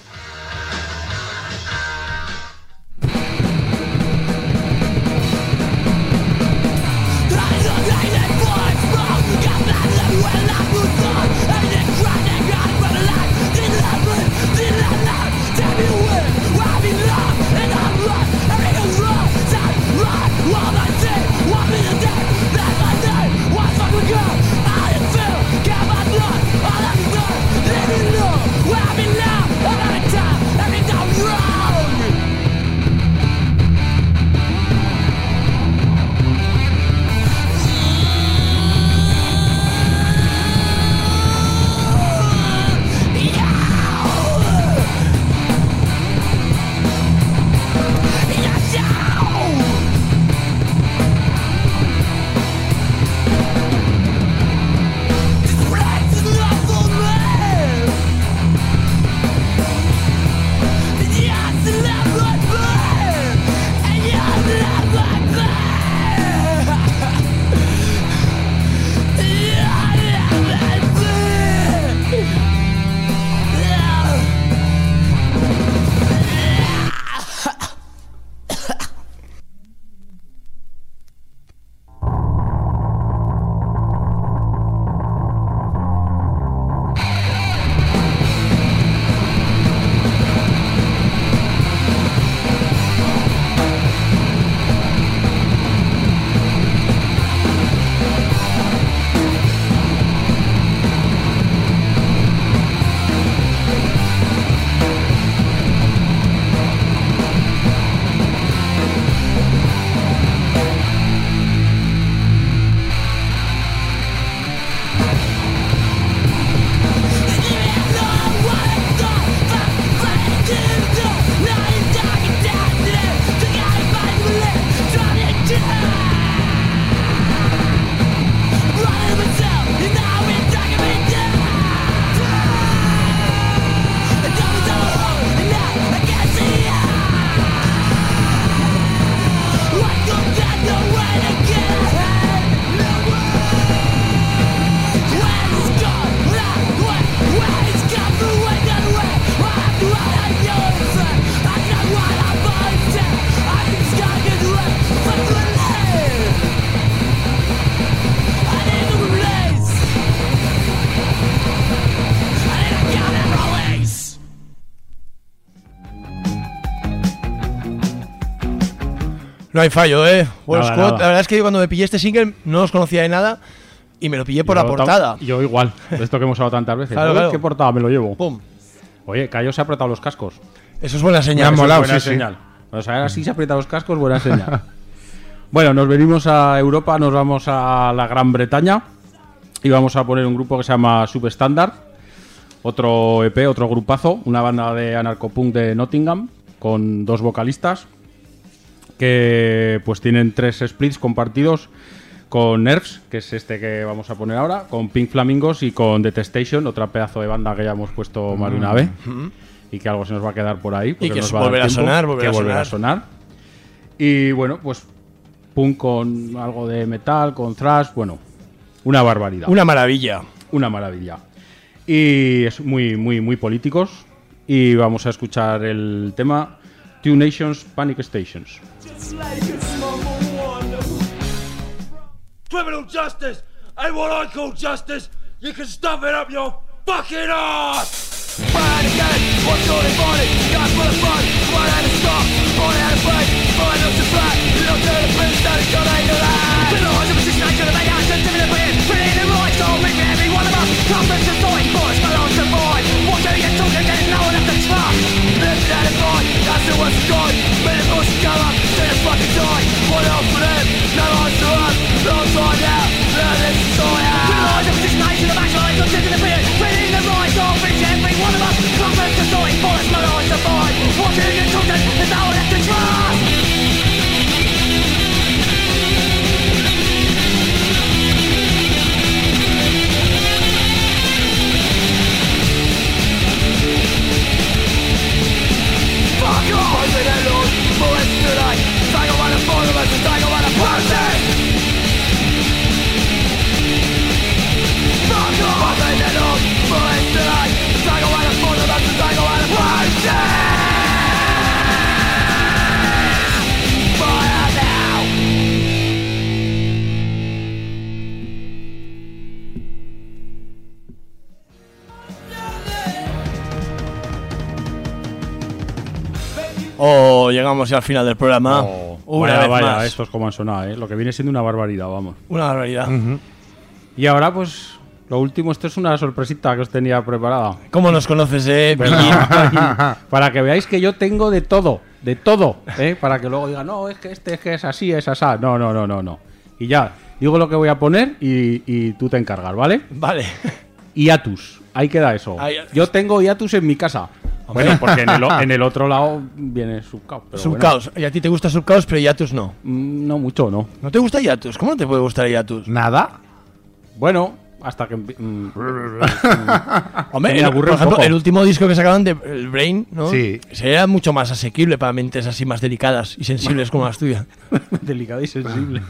No hay fallo, ¿eh? War Nada, Squad. nada. La verdad es que yo cuando me pillé este single no los conocía de nada y me lo pillé por Yo la tam- portada. Yo igual, de esto que hemos hablado tantas veces. Claro, Joder, claro. ¿qué portada me lo llevo? Pum. Oye, Cayo se ha apretado los cascos. Eso es buena Me señal. han Eso es molado, buena sí, sí. señal. O sea, ahora sí se aprieta los cascos, buena señal. Bueno, nos venimos a Europa, nos vamos a la Gran Bretaña y vamos a poner un grupo que se llama Substandard, otro E P, otro grupazo, una banda de anarcopunk de Nottingham con dos vocalistas que pues tienen tres splits compartidos con Nerves, que es este que vamos a poner ahora, con Pink Flamingos y con Detestation, otra pedazo de banda que ya hemos puesto más de una vez y que algo se nos va a quedar por ahí. porque que nos se va a dar volverá a tiempo, sonar, volverá que a volverá sonar. a sonar. Y bueno, pues punk con algo de metal, con thrash, bueno, una barbaridad. Una maravilla. Una maravilla. Y es muy, muy, muy políticos. Y vamos a escuchar el tema Two Nations Panic Stations. Just like it's number one. criminal justice ain't what I call justice. You can stuff it up your fucking ass! Find again, what's all in body? Guys full of fun, one out of stock, one out of break, one out of flat. Look to the prince that is gonna hang alive. The laws of assassination of make actions in the brain. Pretty the right, so making every one of us. Confidence and thought, force my loss to void. What do you talk against? No one has to trust. Live that in mind, that's the worst of God. Made a push come up, to the fucking side. What else for them? No eyes to us. Long time now, learn this story out. The laws of assassination of make actions in the brain. Pretty the right, so making every one of us. Confidence and thought, force my loss to void. What do you talk against? There's no one has to trust. Fuck off! I've been alone for it's tonight. Tiger by the phone of us, tiger by the person. Fuck off! I've been alone for it's tonight. Tiger by the phone of us, tiger by the person. Fire now! Oh, llegamos ya al final del programa. Oh, Una vaya, vez vaya, más. esto es como han sonado, ¿eh? Lo que viene siendo una barbaridad, vamos. Una barbaridad. Uh-huh. Y ahora, pues, lo último, esto es una sorpresita que os tenía preparada. ¿Cómo nos conoces, eh? Para, para que veáis que yo tengo de todo, de todo, ¿eh? Para que luego digan, no, es que este es que es así, es asá. No, no, no, no, no. Y ya, digo lo que voy a poner y, y tú te encargas, ¿vale? Vale. Hiatus, ahí queda eso. Ahí- Yo tengo hiatus en mi casa. Hombre. Bueno, porque en el, o- en el otro lado viene Subcaos. pero Subcaos. Y a ti te gusta Subcaos, pero Yatus no. bueno. Mm, No mucho, no. ¿No te gusta Yatus? ¿Cómo no te puede gustar Yatus? ¿Nada? Bueno, hasta que... empie- mm, Hombre, me el, aburre por un ejemplo, poco. el último disco que sacaban de el Brain, ¿no? Sí. Sería mucho más asequible para mentes así más delicadas y sensibles como las tuyas. Delicado y sensible.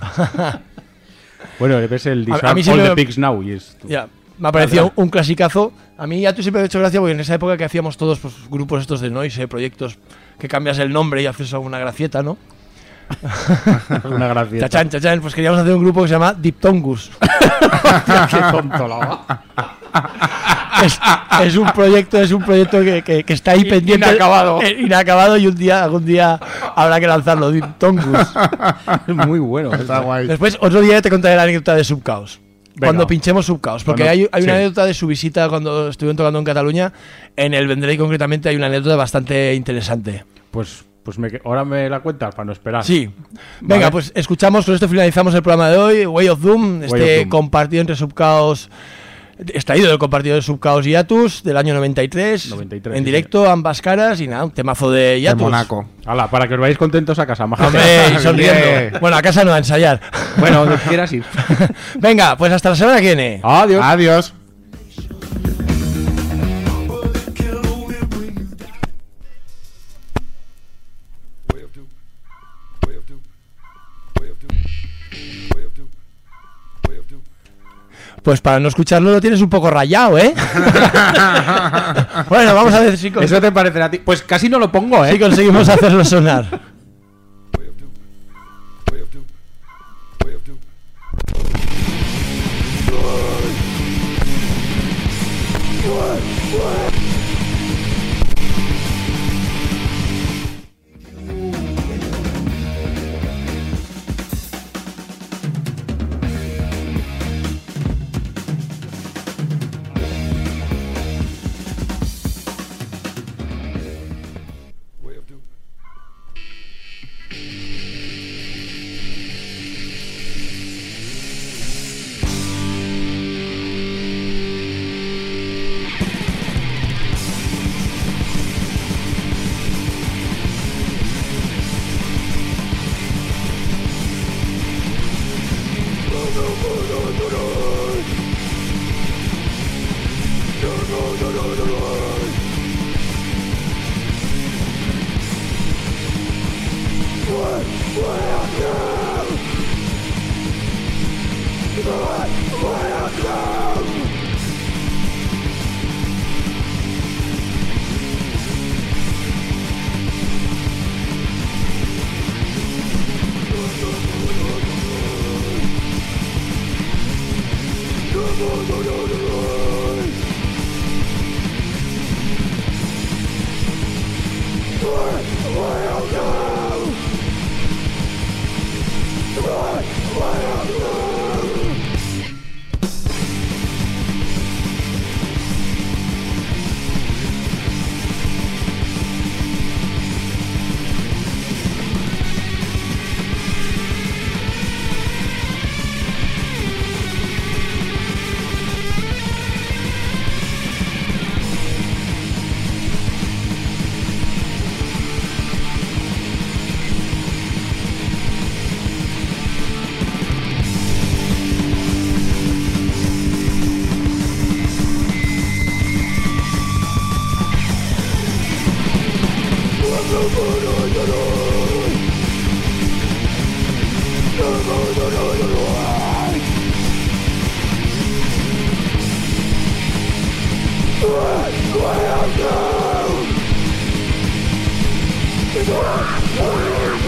Bueno, ves el A- a Disarm mí All siempre the me- Pigs Now y es... Ya, me ha parecido un clasicazo. A mí Yatus siempre me ha hecho gracia porque en esa época que hacíamos todos pues, grupos estos de noise, proyectos que cambias el nombre y haces alguna gracieta, ¿no? Una gracia. Chachán, chachán, pues queríamos hacer un grupo que se llama Diptongus. Qué tonto la va. es, es un proyecto, es un proyecto que, que, que está ahí In- pendiente. inacabado. eh, inacabado y un día, algún día habrá que lanzarlo, Diptongus. Es muy bueno. Está guay. Después, otro día te contaré la anécdota de Subcaos. Venga. Cuando pinchemos Subcaos. Porque Cuando- hay, hay una sí. anécdota de su visita cuando estuvieron tocando en Cataluña. En el Vendrell concretamente hay una anécdota bastante interesante. Pues, pues me, que- ahora me la cuentas para no esperar. Sí. Venga, Vale. pues escuchamos, con esto finalizamos el programa de hoy. Way of Doom, este of Doom. compartido entre Subcaos, extraído del compartido de Subcaos y Yatus del año noventa y tres. noventa y tres, en sí, directo, ambas caras y nada, un temazo de De Yatus. Monaco. Hala, para que os vayáis contentos a casa. majete. Hombre, y sonriendo. Bien. Bueno, a casa no, a ensayar. Bueno, donde quieras ir. Venga, pues hasta la semana que viene. Adiós. Adiós. Pues para no escucharlo lo tienes un poco rayado, ¿eh? Bueno, vamos a ver si, cons- Eso te parecerá a ti. Pues casi no lo pongo, ¿eh? si conseguimos hacerlo sonar. What will you do?